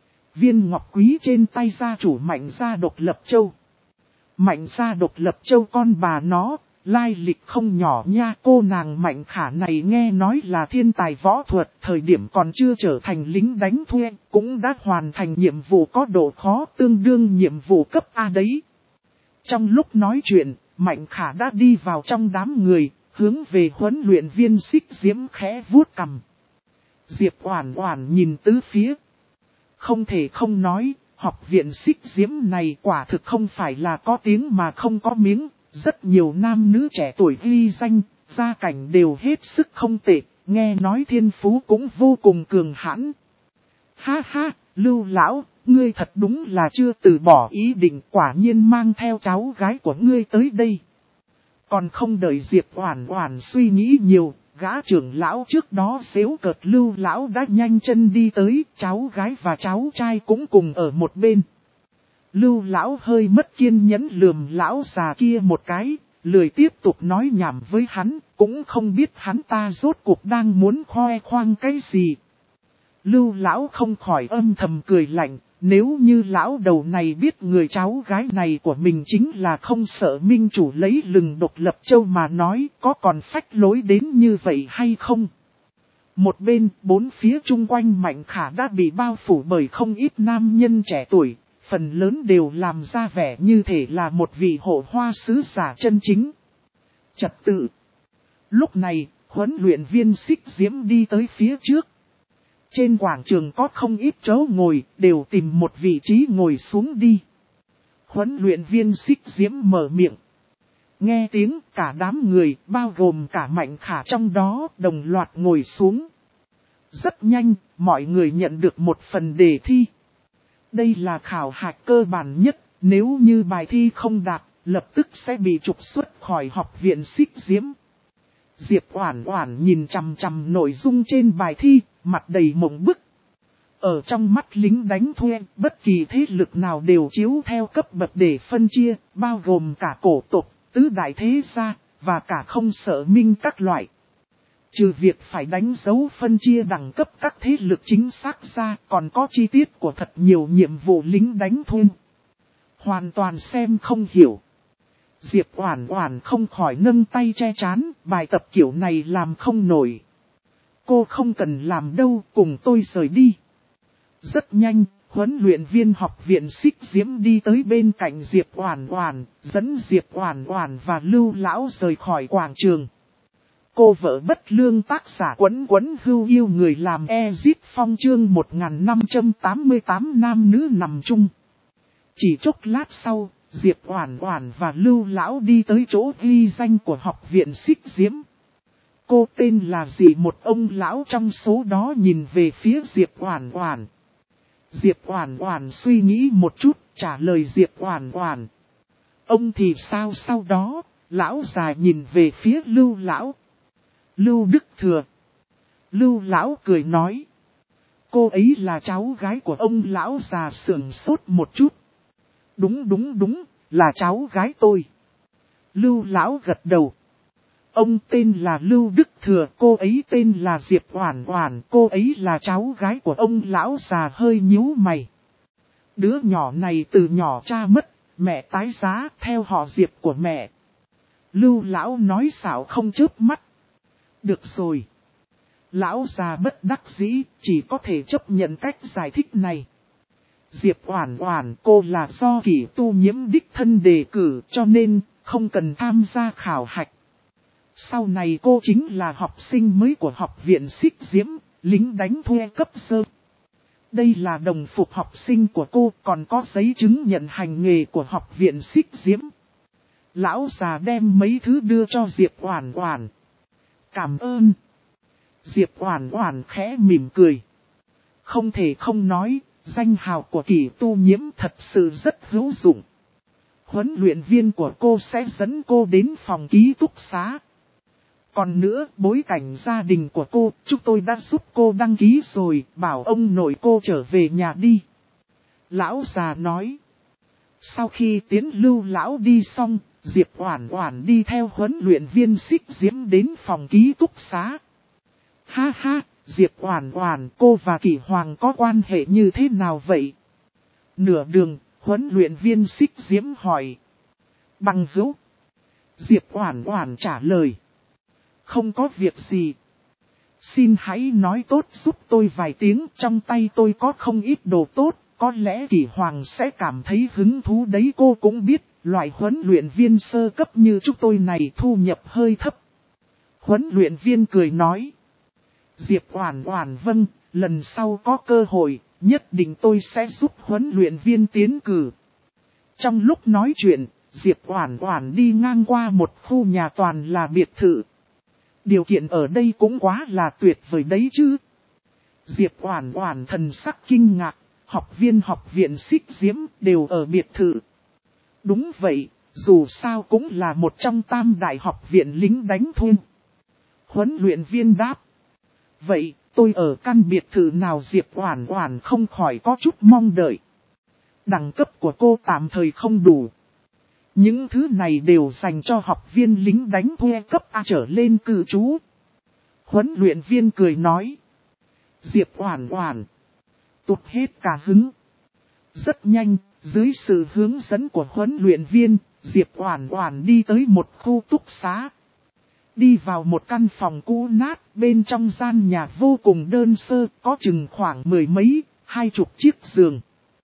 Viên ngọc quý trên tay gia chủ Mạnh gia Độc Lập Châu. Mạnh gia Độc Lập Châu con bà nó, lai lịch không nhỏ nha. Cô nàng Mạnh Khả này nghe nói là thiên tài võ thuật, thời điểm còn chưa trở thành lính đánh thuê, cũng đã hoàn thành nhiệm vụ có độ khó tương đương nhiệm vụ cấp A đấy. Trong lúc nói chuyện, Mạnh Khả đã đi vào trong đám người, hướng về huấn luyện viên Xích Diễm khẽ vuốt cằm. Diệp Oản Oản nhìn tứ phía. Không thể không nói, học viện Xích Diễm này quả thực không phải là có tiếng mà không có miếng. Rất nhiều nam nữ trẻ tuổi ghi danh, gia cảnh đều hết sức không tệ, nghe nói thiên phú cũng vô cùng cường hãn. Ha ha, Lưu Lão, ngươi thật đúng là chưa từ bỏ ý định, quả nhiên mang theo cháu gái của ngươi tới đây. Còn không đợi Diệp Oản Oản suy nghĩ nhiều, gã trưởng lão trước đó xéo cợt Lưu Lão đã nhanh chân đi tới, cháu gái và cháu trai cũng cùng ở một bên. Lưu Lão hơi mất kiên nhẫn lườm lão già kia một cái, lười tiếp tục nói nhảm với hắn, cũng không biết hắn ta rốt cuộc đang muốn khoe khoang cái gì. Lưu Lão không khỏi âm thầm cười lạnh, nếu như lão đầu này biết người cháu gái này của mình chính là không sợ minh chủ lấy lừng Độc Lập Châu mà nói, có còn phách lối đến như vậy hay không? Một bên, bốn phía chung quanh Mạnh Khả đã bị bao phủ bởi không ít nam nhân trẻ tuổi, phần lớn đều làm ra vẻ như thể là một vị hộ hoa sứ giả chân chính. Trật tự. Lúc này, huấn luyện viên Xích Diễm đi tới phía trước. Trên quảng trường có không ít chỗ ngồi, đều tìm một vị trí ngồi xuống đi. Huấn luyện viên Xích Diễm mở miệng. Nghe tiếng cả đám người, bao gồm cả Mạnh Khả trong đó, đồng loạt ngồi xuống. Rất nhanh, mọi người nhận được một phần đề thi. Đây là khảo hạch cơ bản nhất, nếu như bài thi không đạt, lập tức sẽ bị trục xuất khỏi học viện Xích Diễm. Diệp Oản Oản nhìn chằm chằm nội dung trên bài thi, mặt đầy mộng bức. Ở trong mắt lính đánh thuê, bất kỳ thế lực nào đều chiếu theo cấp bậc để phân chia, bao gồm cả cổ tộc, tứ đại thế gia, và cả không sợ minh các loại. Trừ việc phải đánh dấu phân chia đẳng cấp các thế lực chính xác ra, còn có chi tiết của thật nhiều nhiệm vụ lính đánh thuê. Hoàn toàn xem không hiểu. Diệp Oản Oản không khỏi nâng tay che trán, bài tập kiểu này làm không nổi. Cô không cần làm đâu, cùng tôi rời đi. Rất nhanh, huấn luyện viên học viện Xích Diễm đi tới bên cạnh Diệp Oản Oản, dẫn Diệp Oản Oản và Lưu Lão rời khỏi quảng trường. Cô vợ bất lương tác giả Quấn Quấn Hưu yêu người làm Ezit Phong chương 1588 nam nữ nằm chung. Chỉ chốc lát sau, Diệp Oản Oản và Lưu Lão đi tới chỗ ghi danh của học viện Xích Diễm. Cô tên là gì, một ông lão trong số đó nhìn về phía Diệp Oản Oản. Diệp Oản Oản suy nghĩ một chút, trả lời Diệp Oản Oản. Ông thì sao? Sau đó, lão già nhìn về phía Lưu Lão. Lưu Đức Thừa. Lưu Lão cười nói. Cô ấy là cháu gái của ông. Lão già sững sốt một chút. Đúng, là cháu gái tôi. Lưu Lão gật đầu. Ông tên là Lưu Đức Thừa, cô ấy tên là Diệp Oản Oản, cô ấy là cháu gái của ông. Lão già hơi nhíu mày. Đứa nhỏ này từ nhỏ cha mất, mẹ tái giá theo họ Diệp của mẹ. Lưu Lão nói xảo không chớp mắt. Được rồi. Lão già bất đắc dĩ, chỉ có thể chấp nhận cách giải thích này. Diệp Oản Oản, cô là do Kỷ Tu Nhiễm đích thân đề cử, cho nên không cần tham gia khảo hạch. Sau này cô chính là học sinh mới của học viện Xích Diễm, lính đánh thuê cấp sơ. Đây là đồng phục học sinh của cô, còn có giấy chứng nhận hành nghề của học viện Xích Diễm. Lão già đem mấy thứ đưa cho Diệp Oản Oản. Cảm ơn. Diệp Oản Oản khẽ mỉm cười. Không thể không nói, danh hào của Kỷ Tu Nhiễm thật sự rất hữu dụng. Huấn luyện viên của cô sẽ dẫn cô đến phòng ký túc xá. Còn nữa, bối cảnh gia đình của cô, chúng tôi đã giúp cô đăng ký rồi, bảo ông nội cô trở về nhà đi. Lão già nói. Sau khi tiến Lưu Lão đi xong, Diệp Oản Oản đi theo huấn luyện viên Xích Diễm đến phòng ký túc xá. Ha ha, Diệp Oản Oản, cô và Kỷ Hoàng có quan hệ như thế nào vậy? Nửa đường, huấn luyện viên Xích Diễm hỏi. Bằng hữu. Diệp Oản Oản trả lời. Không có việc gì. Xin hãy nói tốt giúp tôi vài tiếng, trong tay tôi có không ít đồ tốt, có lẽ Kỷ Hoàng sẽ cảm thấy hứng thú đấy. Cô cũng biết, loại huấn luyện viên sơ cấp như chúng tôi này thu nhập hơi thấp. Huấn luyện viên cười nói. Diệp Oản Oản vâng, lần sau có cơ hội, nhất định tôi sẽ giúp huấn luyện viên tiến cử. Trong lúc nói chuyện, Diệp Oản Oản đi ngang qua một khu nhà toàn là biệt thự. Điều kiện ở đây cũng quá là tuyệt vời đấy chứ. Diệp Oản Oản thần sắc kinh ngạc, học viên học viện Xích Diễm đều ở biệt thự. Đúng vậy, dù sao cũng là một trong tam đại học viện lính đánh thuê. Huấn luyện viên đáp. Vậy, tôi ở căn biệt thự nào? Diệp Oản Oản không khỏi có chút mong đợi. Đẳng cấp của cô tạm thời không đủ. Những thứ này đều dành cho học viên lính đánh thuê cấp A trở lên cư trú. Huấn luyện viên cười nói. Diệp Oản Oản tụt hết cả hứng. Rất nhanh, dưới sự hướng dẫn của huấn luyện viên, Diệp Oản Oản đi tới một khu túc xá. Đi vào một căn phòng cũ nát, bên trong gian nhà vô cùng đơn sơ, có chừng khoảng 10 mấy, 20 chiếc giường.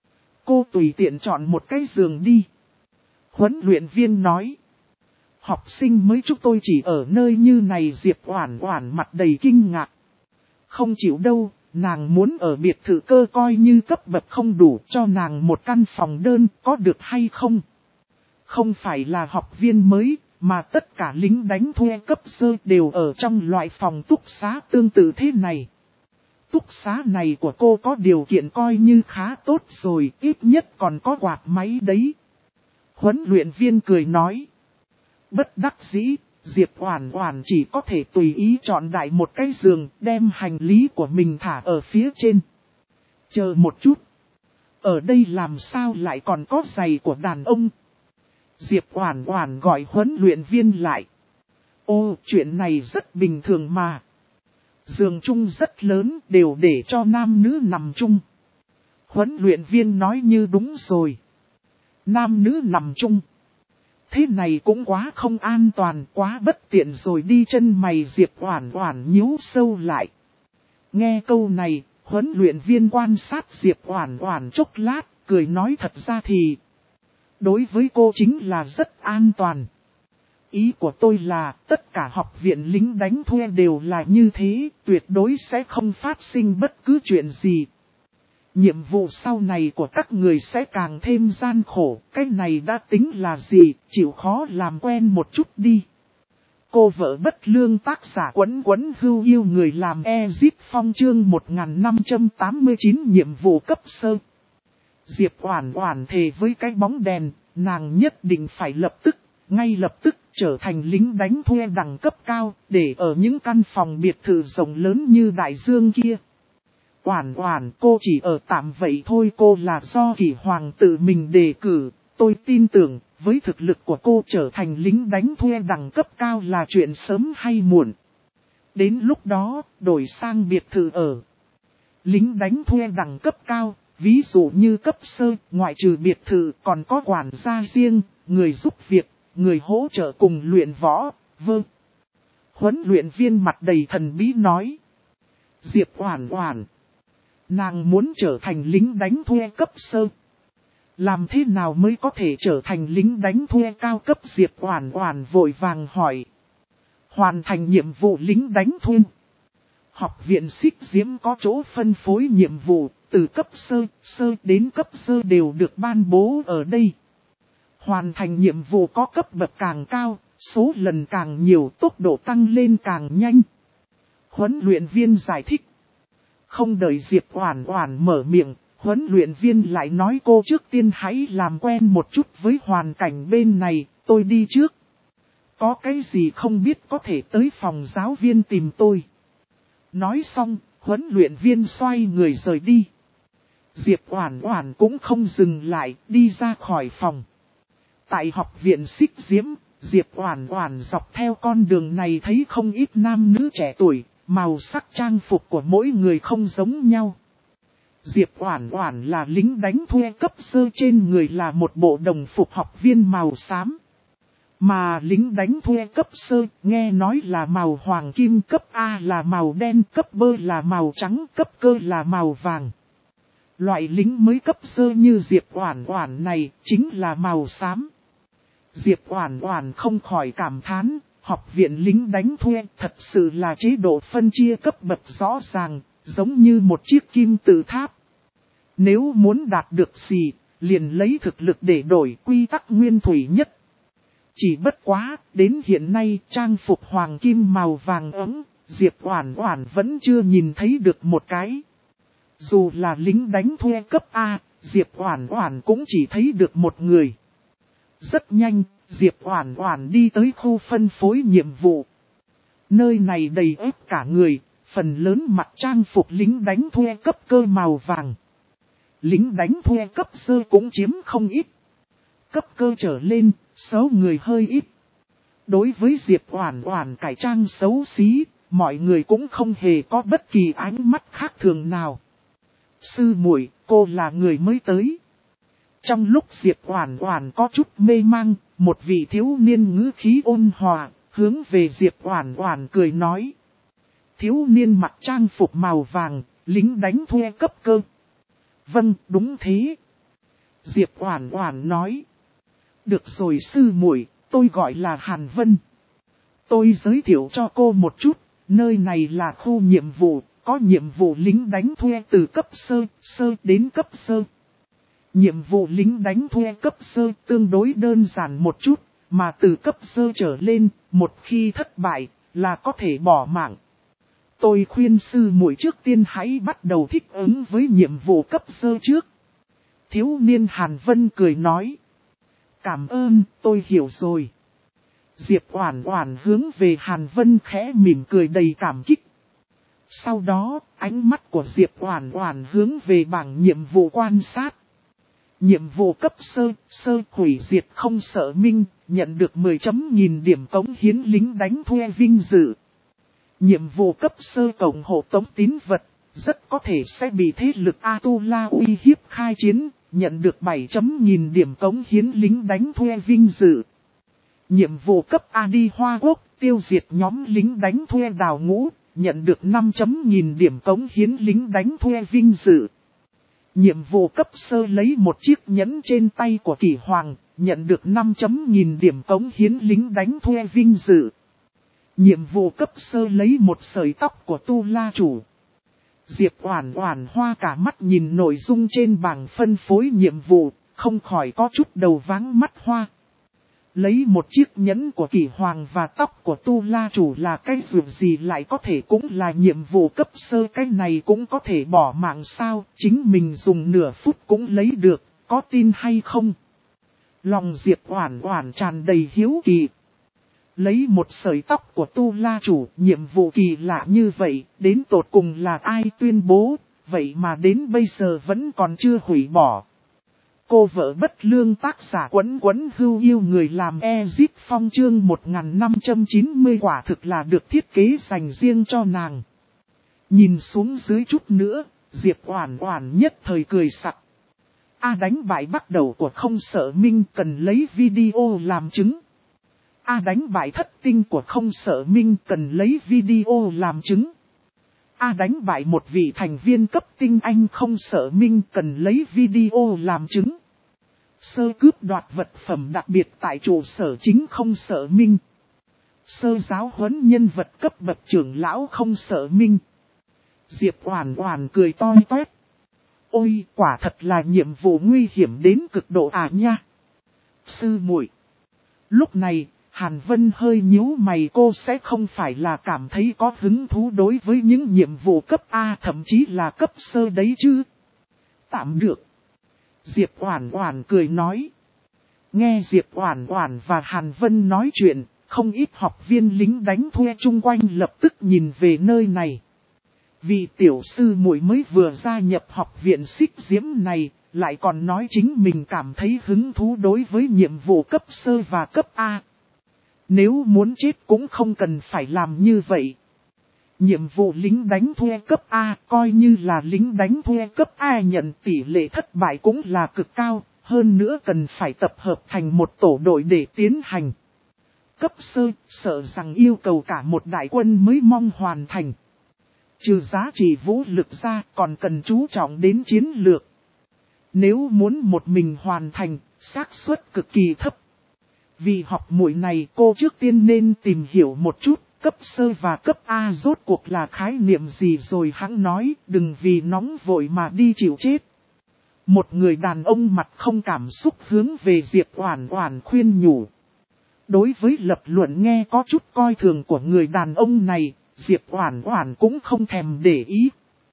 Cô tùy tiện chọn một cái giường đi. Huấn luyện viên nói. Học sinh mới chúng tôi chỉ ở nơi như này. Diệp Oản Oản mặt đầy kinh ngạc. Không chịu đâu, nàng muốn ở biệt thự cơ, coi như cấp bậc không đủ, cho nàng một căn phòng đơn, có được hay không? Không phải là học viên mới, mà tất cả lính đánh thuê cấp sơ đều ở trong loại phòng túc xá tương tự thế này. Túc xá này của cô có điều kiện coi như khá tốt rồi, ít nhất còn có quạt máy đấy. Huấn luyện viên cười nói. Bất đắc dĩ, Diệp Oản Oản chỉ có thể tùy ý chọn đại một cái giường, đem hành lý của mình thả ở phía trên. Chờ một chút. Ở đây làm sao lại còn có giày của đàn ông? Diệp Oản Oản gọi huấn luyện viên lại. Ô, chuyện này rất bình thường mà. Giường chung rất lớn, đều để cho nam nữ nằm chung. Huấn luyện viên nói như đúng rồi. Nam nữ nằm chung. Thế này cũng quá không an toàn, quá bất tiện rồi đi. Chân mày Diệp Oản Oản nhíu sâu lại. Nghe câu này, huấn luyện viên quan sát Diệp Oản Oản chốc lát, cười nói thật ra thì đối với cô chính là rất an toàn. Ý của tôi là tất cả học viện lính đánh thuê đều là như thế, tuyệt đối sẽ không phát sinh bất cứ chuyện gì. Nhiệm vụ sau này của các người sẽ càng thêm gian khổ, cái này đã tính là gì, chịu khó làm quen một chút đi. Cô vợ bất lương tác giả Quấn Quấn Hưu yêu người làm Ezip Phong chương 1589 nhiệm vụ cấp sơ. Diệp Oản Oản thề với cái bóng đèn, nàng nhất định phải ngay lập tức trở thành lính đánh thuê đẳng cấp cao, để ở những căn phòng biệt thự rộng lớn như đại dương kia. Oản Oản, cô chỉ ở tạm vậy thôi, cô là do Kỷ Hoàng tự mình đề cử, tôi tin tưởng, với thực lực của cô trở thành lính đánh thuê đẳng cấp cao là chuyện sớm hay muộn. Đến lúc đó, đổi sang biệt thự ở. Lính đánh thuê đẳng cấp cao, ví dụ như cấp sơ, ngoại trừ biệt thự còn có quản gia riêng, người giúp việc, người hỗ trợ cùng luyện võ, Huấn luyện viên mặt đầy thần bí nói. Diệp Oản Oản, nàng muốn trở thành lính đánh thuê cấp sơ. Làm thế nào mới có thể trở thành lính đánh thuê cao cấp? Diệp Oản Oản vội vàng hỏi. Hoàn thành nhiệm vụ lính đánh thuê. Học viện Xích Diễm có chỗ phân phối nhiệm vụ, từ cấp sơ đến cấp sơ đều được ban bố ở đây. Hoàn thành nhiệm vụ có cấp bậc càng cao, số lần càng nhiều, tốc độ tăng lên càng nhanh. Huấn luyện viên giải thích. Không đợi Diệp Oản Oản mở miệng, huấn luyện viên lại nói cô trước tiên hãy làm quen một chút với hoàn cảnh bên này, tôi đi trước. Có cái gì không biết có thể tới phòng giáo viên tìm tôi. Nói xong, huấn luyện viên xoay người rời đi. Diệp Oản Oản cũng không dừng lại, đi ra khỏi phòng. Tại học viện Xích Diễm, Diệp Oản Oản dọc theo con đường này thấy không ít nam nữ trẻ tuổi, màu sắc trang phục của mỗi người không giống nhau. Diệp Oản Oản là lính đánh thuê cấp sơ, trên người là một bộ đồng phục học viên màu xám. Mà lính đánh thuê cấp sơ, nghe nói là màu hoàng kim, cấp A là màu đen, cấp B là màu trắng, cấp cơ là màu vàng. Loại lính mới cấp sơ như Diệp Oản Oản này chính là màu xám. Diệp Oản Oản không khỏi cảm thán, học viện lính đánh thuê thật sự là chế độ phân chia cấp bậc rõ ràng, giống như một chiếc kim tự tháp. Nếu muốn đạt được gì, liền lấy thực lực để đổi, quy tắc nguyên thủy nhất. Chỉ bất quá, đến hiện nay trang phục hoàng kim màu vàng ấm, Diệp Oản Oản vẫn chưa nhìn thấy được một cái. Dù là lính đánh thuê cấp A, Diệp Oản Oản cũng chỉ thấy được một người. Rất nhanh, Diệp Oản Oản đi tới khu phân phối nhiệm vụ. Nơi này đầy ắp cả người, phần lớn mặc trang phục lính đánh thuê cấp cơ màu vàng. Lính đánh thuê cấp sơ cũng chiếm không ít. Cấp cơ trở lên, số người hơi ít. Đối với Diệp Oản Oản cải trang xấu xí, mọi người cũng không hề có bất kỳ ánh mắt khác thường nào. Sư muội, cô là người mới tới. Trong lúc Diệp Oản Oản có chút mê mang, một vị thiếu niên ngữ khí ôn hòa, hướng về Diệp Oản Oản cười nói. Thiếu niên mặc trang phục màu vàng, lính đánh thuê cấp cơ. Vâng, đúng thế. Diệp Oản Oản nói. Được rồi sư muội, tôi gọi là Hàn Vân. Tôi giới thiệu cho cô một chút, nơi này là khu nhiệm vụ, có nhiệm vụ lính đánh thuê từ cấp sơ đến cấp sơ. Nhiệm vụ lính đánh thuê cấp sơ tương đối đơn giản một chút, mà từ cấp sơ trở lên, một khi thất bại, là có thể bỏ mạng. Tôi khuyên sư muội trước tiên hãy bắt đầu thích ứng với nhiệm vụ cấp sơ trước. Thiếu niên Hàn Vân cười nói. Cảm ơn, tôi hiểu rồi. Diệp Oản Oản hướng về Hàn Vân khẽ mỉm cười đầy cảm kích. Sau đó, ánh mắt của Diệp Oản Oản hướng về bảng nhiệm vụ quan sát. Nhiệm vụ cấp sơ hủy diệt không sợ minh, nhận được 10.000 điểm cống hiến lính đánh thuê vinh dự. Nhiệm vụ cấp sơ cộng hộ tống tín vật, rất có thể sẽ bị thế lực Atula uy hiếp khai chiến, nhận được 7.000 điểm cống hiến lính đánh thuê vinh dự. Nhiệm vụ cấp A đi Hoa Quốc, tiêu diệt nhóm lính đánh thuê đào ngũ, nhận được 5.000 điểm cống hiến lính đánh thuê vinh dự. Nhiệm vụ cấp sơ lấy một chiếc nhẫn trên tay của Kỷ Hoàng, nhận được 5.000 điểm cống hiến lính đánh thuê vinh dự. Nhiệm vụ cấp sơ lấy một sợi tóc của Tu La Chủ. Diệp Oản Oản hoa cả mắt nhìn nội dung trên bảng phân phối nhiệm vụ, không khỏi có chút đầu váng mắt hoa. Lấy một chiếc nhẫn của Kỷ Hoàng và tóc của Tu La Chủ là cái việc gì lại có thể cũng là nhiệm vụ cấp sơ, cái này cũng có thể bỏ mạng sao, chính mình dùng nửa phút cũng lấy được, có tin hay không? Lòng Diệp Oản Oản tràn đầy hiếu kỳ. Lấy một sợi tóc của Tu La Chủ, nhiệm vụ kỳ lạ như vậy, đến tột cùng là ai tuyên bố, vậy mà đến bây giờ vẫn còn chưa hủy bỏ. Cô vợ bất lương tác giả Quấn Quấn Hưu yêu người làm Ezit Phong chương 1590 quả thực là được thiết kế dành riêng cho nàng. Nhìn xuống dưới chút nữa, Diệp Oản Oản nhất thời cười sặc. A đánh bại bắt đầu của không sợ minh cần lấy video làm chứng. A đánh bại thất tinh của không sợ minh cần lấy video làm chứng. A đánh bại một vị thành viên cấp tinh anh không sợ minh cần lấy video làm chứng. Sơ cướp đoạt vật phẩm đặc biệt tại trụ sở chính không sợ minh. Sơ giáo huấn nhân vật cấp bậc trưởng lão không sợ minh. Diệp Oản Oản cười toi toét. Ôi, quả thật là nhiệm vụ nguy hiểm đến cực độ à nha. Sư muội. Lúc này, Hàn Vân hơi nhíu mày, cô sẽ không phải là cảm thấy có hứng thú đối với những nhiệm vụ cấp A thậm chí là cấp sơ đấy chứ. Tạm được. Diệp Oản Oản cười nói. Nghe Diệp Oản Oản và Hàn Vân nói chuyện, không ít học viên lính đánh thuê chung quanh lập tức nhìn về nơi này. Vị tiểu sư muội mới vừa gia nhập học viện Xích Diễm này, lại còn nói chính mình cảm thấy hứng thú đối với nhiệm vụ cấp sơ và cấp A. Nếu muốn chết cũng không cần phải làm như vậy. Nhiệm vụ lính đánh thuê cấp A coi như là lính đánh thuê cấp A nhận tỷ lệ thất bại cũng là cực cao, hơn nữa cần phải tập hợp thành một tổ đội để tiến hành. Cấp sơ, sợ rằng yêu cầu cả một đại quân mới mong hoàn thành. Trừ giá trị vũ lực ra còn cần chú trọng đến chiến lược. Nếu muốn một mình hoàn thành, xác suất cực kỳ thấp. Vì học muội này cô trước tiên nên tìm hiểu một chút, cấp sơ và cấp A rốt cuộc là khái niệm gì rồi hẵng nói, đừng vì nóng vội mà đi chịu chết. Một người đàn ông mặt không cảm xúc hướng về Diệp Oản Oản khuyên nhủ. Đối với lập luận nghe có chút coi thường của người đàn ông này, Diệp Oản Oản cũng không thèm để ý.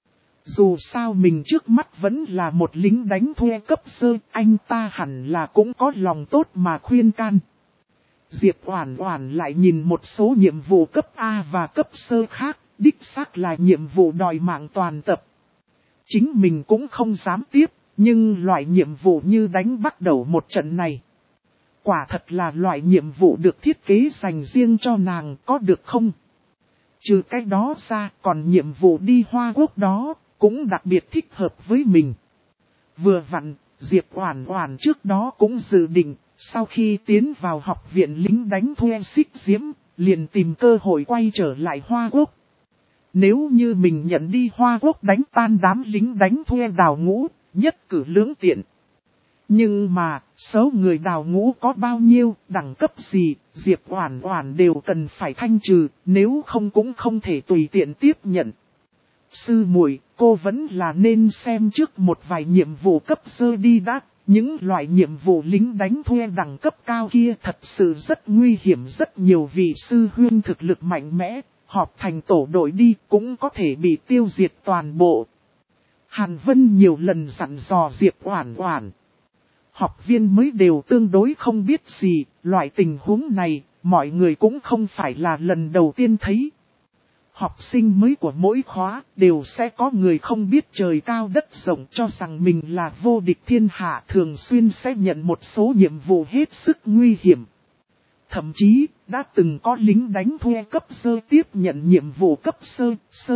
Dù sao mình trước mắt vẫn là một lính đánh thuê cấp sơ, anh ta hẳn là cũng có lòng tốt mà khuyên can. Diệp Oản Oản lại nhìn một số nhiệm vụ cấp A và cấp sơ khác, đích xác là nhiệm vụ đòi mạng toàn tập. Chính mình cũng không dám tiếp, nhưng loại nhiệm vụ như đánh bắt đầu một trận này. Quả thật là loại nhiệm vụ được thiết kế dành riêng cho nàng, có được không? Trừ cái đó ra, còn nhiệm vụ đi Hoa Quốc đó, cũng đặc biệt thích hợp với mình. Vừa vặn, Diệp Oản Oản trước đó cũng dự định, sau khi tiến vào học viện lính đánh thuê Xích Diễm, liền tìm cơ hội quay trở lại Hoa Quốc. Nếu như mình nhận đi Hoa Quốc đánh tan đám lính đánh thuê đào ngũ, nhất cử lưỡng tiện. Nhưng mà, số người đào ngũ có bao nhiêu, đẳng cấp gì, Diệp Oản Oản đều cần phải thanh trừ, nếu không cũng không thể tùy tiện tiếp nhận. Sư muội, cô vẫn là nên xem trước một vài nhiệm vụ cấp sơ đi đã. Những loại nhiệm vụ lính đánh thuê đẳng cấp cao kia thật sự rất nguy hiểm, rất nhiều vị sư huynh thực lực mạnh mẽ, họp thành tổ đội đi cũng có thể bị tiêu diệt toàn bộ. Hàn Vân nhiều lần dặn dò Diệp Oản Oản. Học viên mới đều tương đối không biết gì, loại tình huống này, mọi người cũng không phải là lần đầu tiên thấy. Học sinh mới của mỗi khóa đều sẽ có người không biết trời cao đất rộng cho rằng mình là vô địch thiên hạ, thường xuyên sẽ nhận một số nhiệm vụ hết sức nguy hiểm. Thậm chí, đã từng có lính đánh thuê cấp sơ tiếp nhận nhiệm vụ cấp sơ.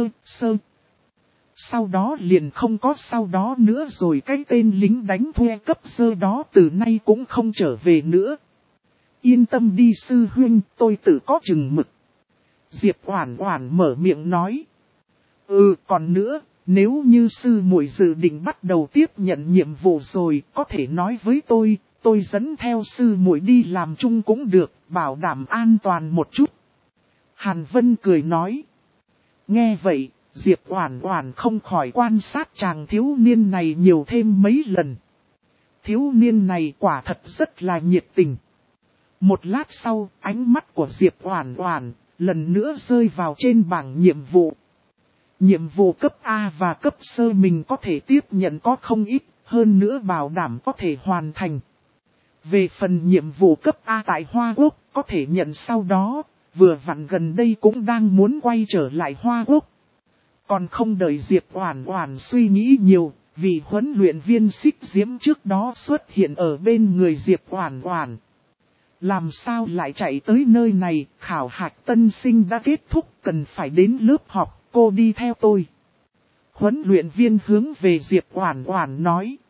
Sau đó liền không có sau đó nữa rồi, cái tên lính đánh thuê cấp sơ đó từ nay cũng không trở về nữa. Yên tâm đi sư huynh, tôi tự có chừng mực. Diệp Oản Oản mở miệng nói. Còn nữa, nếu như sư muội dự định bắt đầu tiếp nhận nhiệm vụ rồi, có thể nói với tôi dẫn theo sư muội đi làm chung cũng được, bảo đảm an toàn một chút. Hàn Vân cười nói. Nghe vậy, Diệp Oản Oản không khỏi quan sát chàng thiếu niên này nhiều thêm mấy lần. Thiếu niên này quả thật rất là nhiệt tình. Một lát sau, ánh mắt của Diệp Oản Oản lần nữa rơi vào trên bảng nhiệm vụ. Nhiệm vụ cấp A và cấp sơ mình có thể tiếp nhận có không ít, hơn nữa bảo đảm có thể hoàn thành. Về phần nhiệm vụ cấp A tại Hoa Quốc, có thể nhận sau đó, vừa vặn gần đây cũng đang muốn quay trở lại Hoa Quốc. Còn không đợi Diệp Oản Oản suy nghĩ nhiều, vì huấn luyện viên Xích Diễm trước đó xuất hiện ở bên người Diệp Oản Oản. Làm sao lại chạy tới nơi này, khảo hạch tân sinh đã kết thúc, cần phải đến lớp học, cô đi theo tôi. Huấn luyện viên hướng về Diệp Oản Oản nói.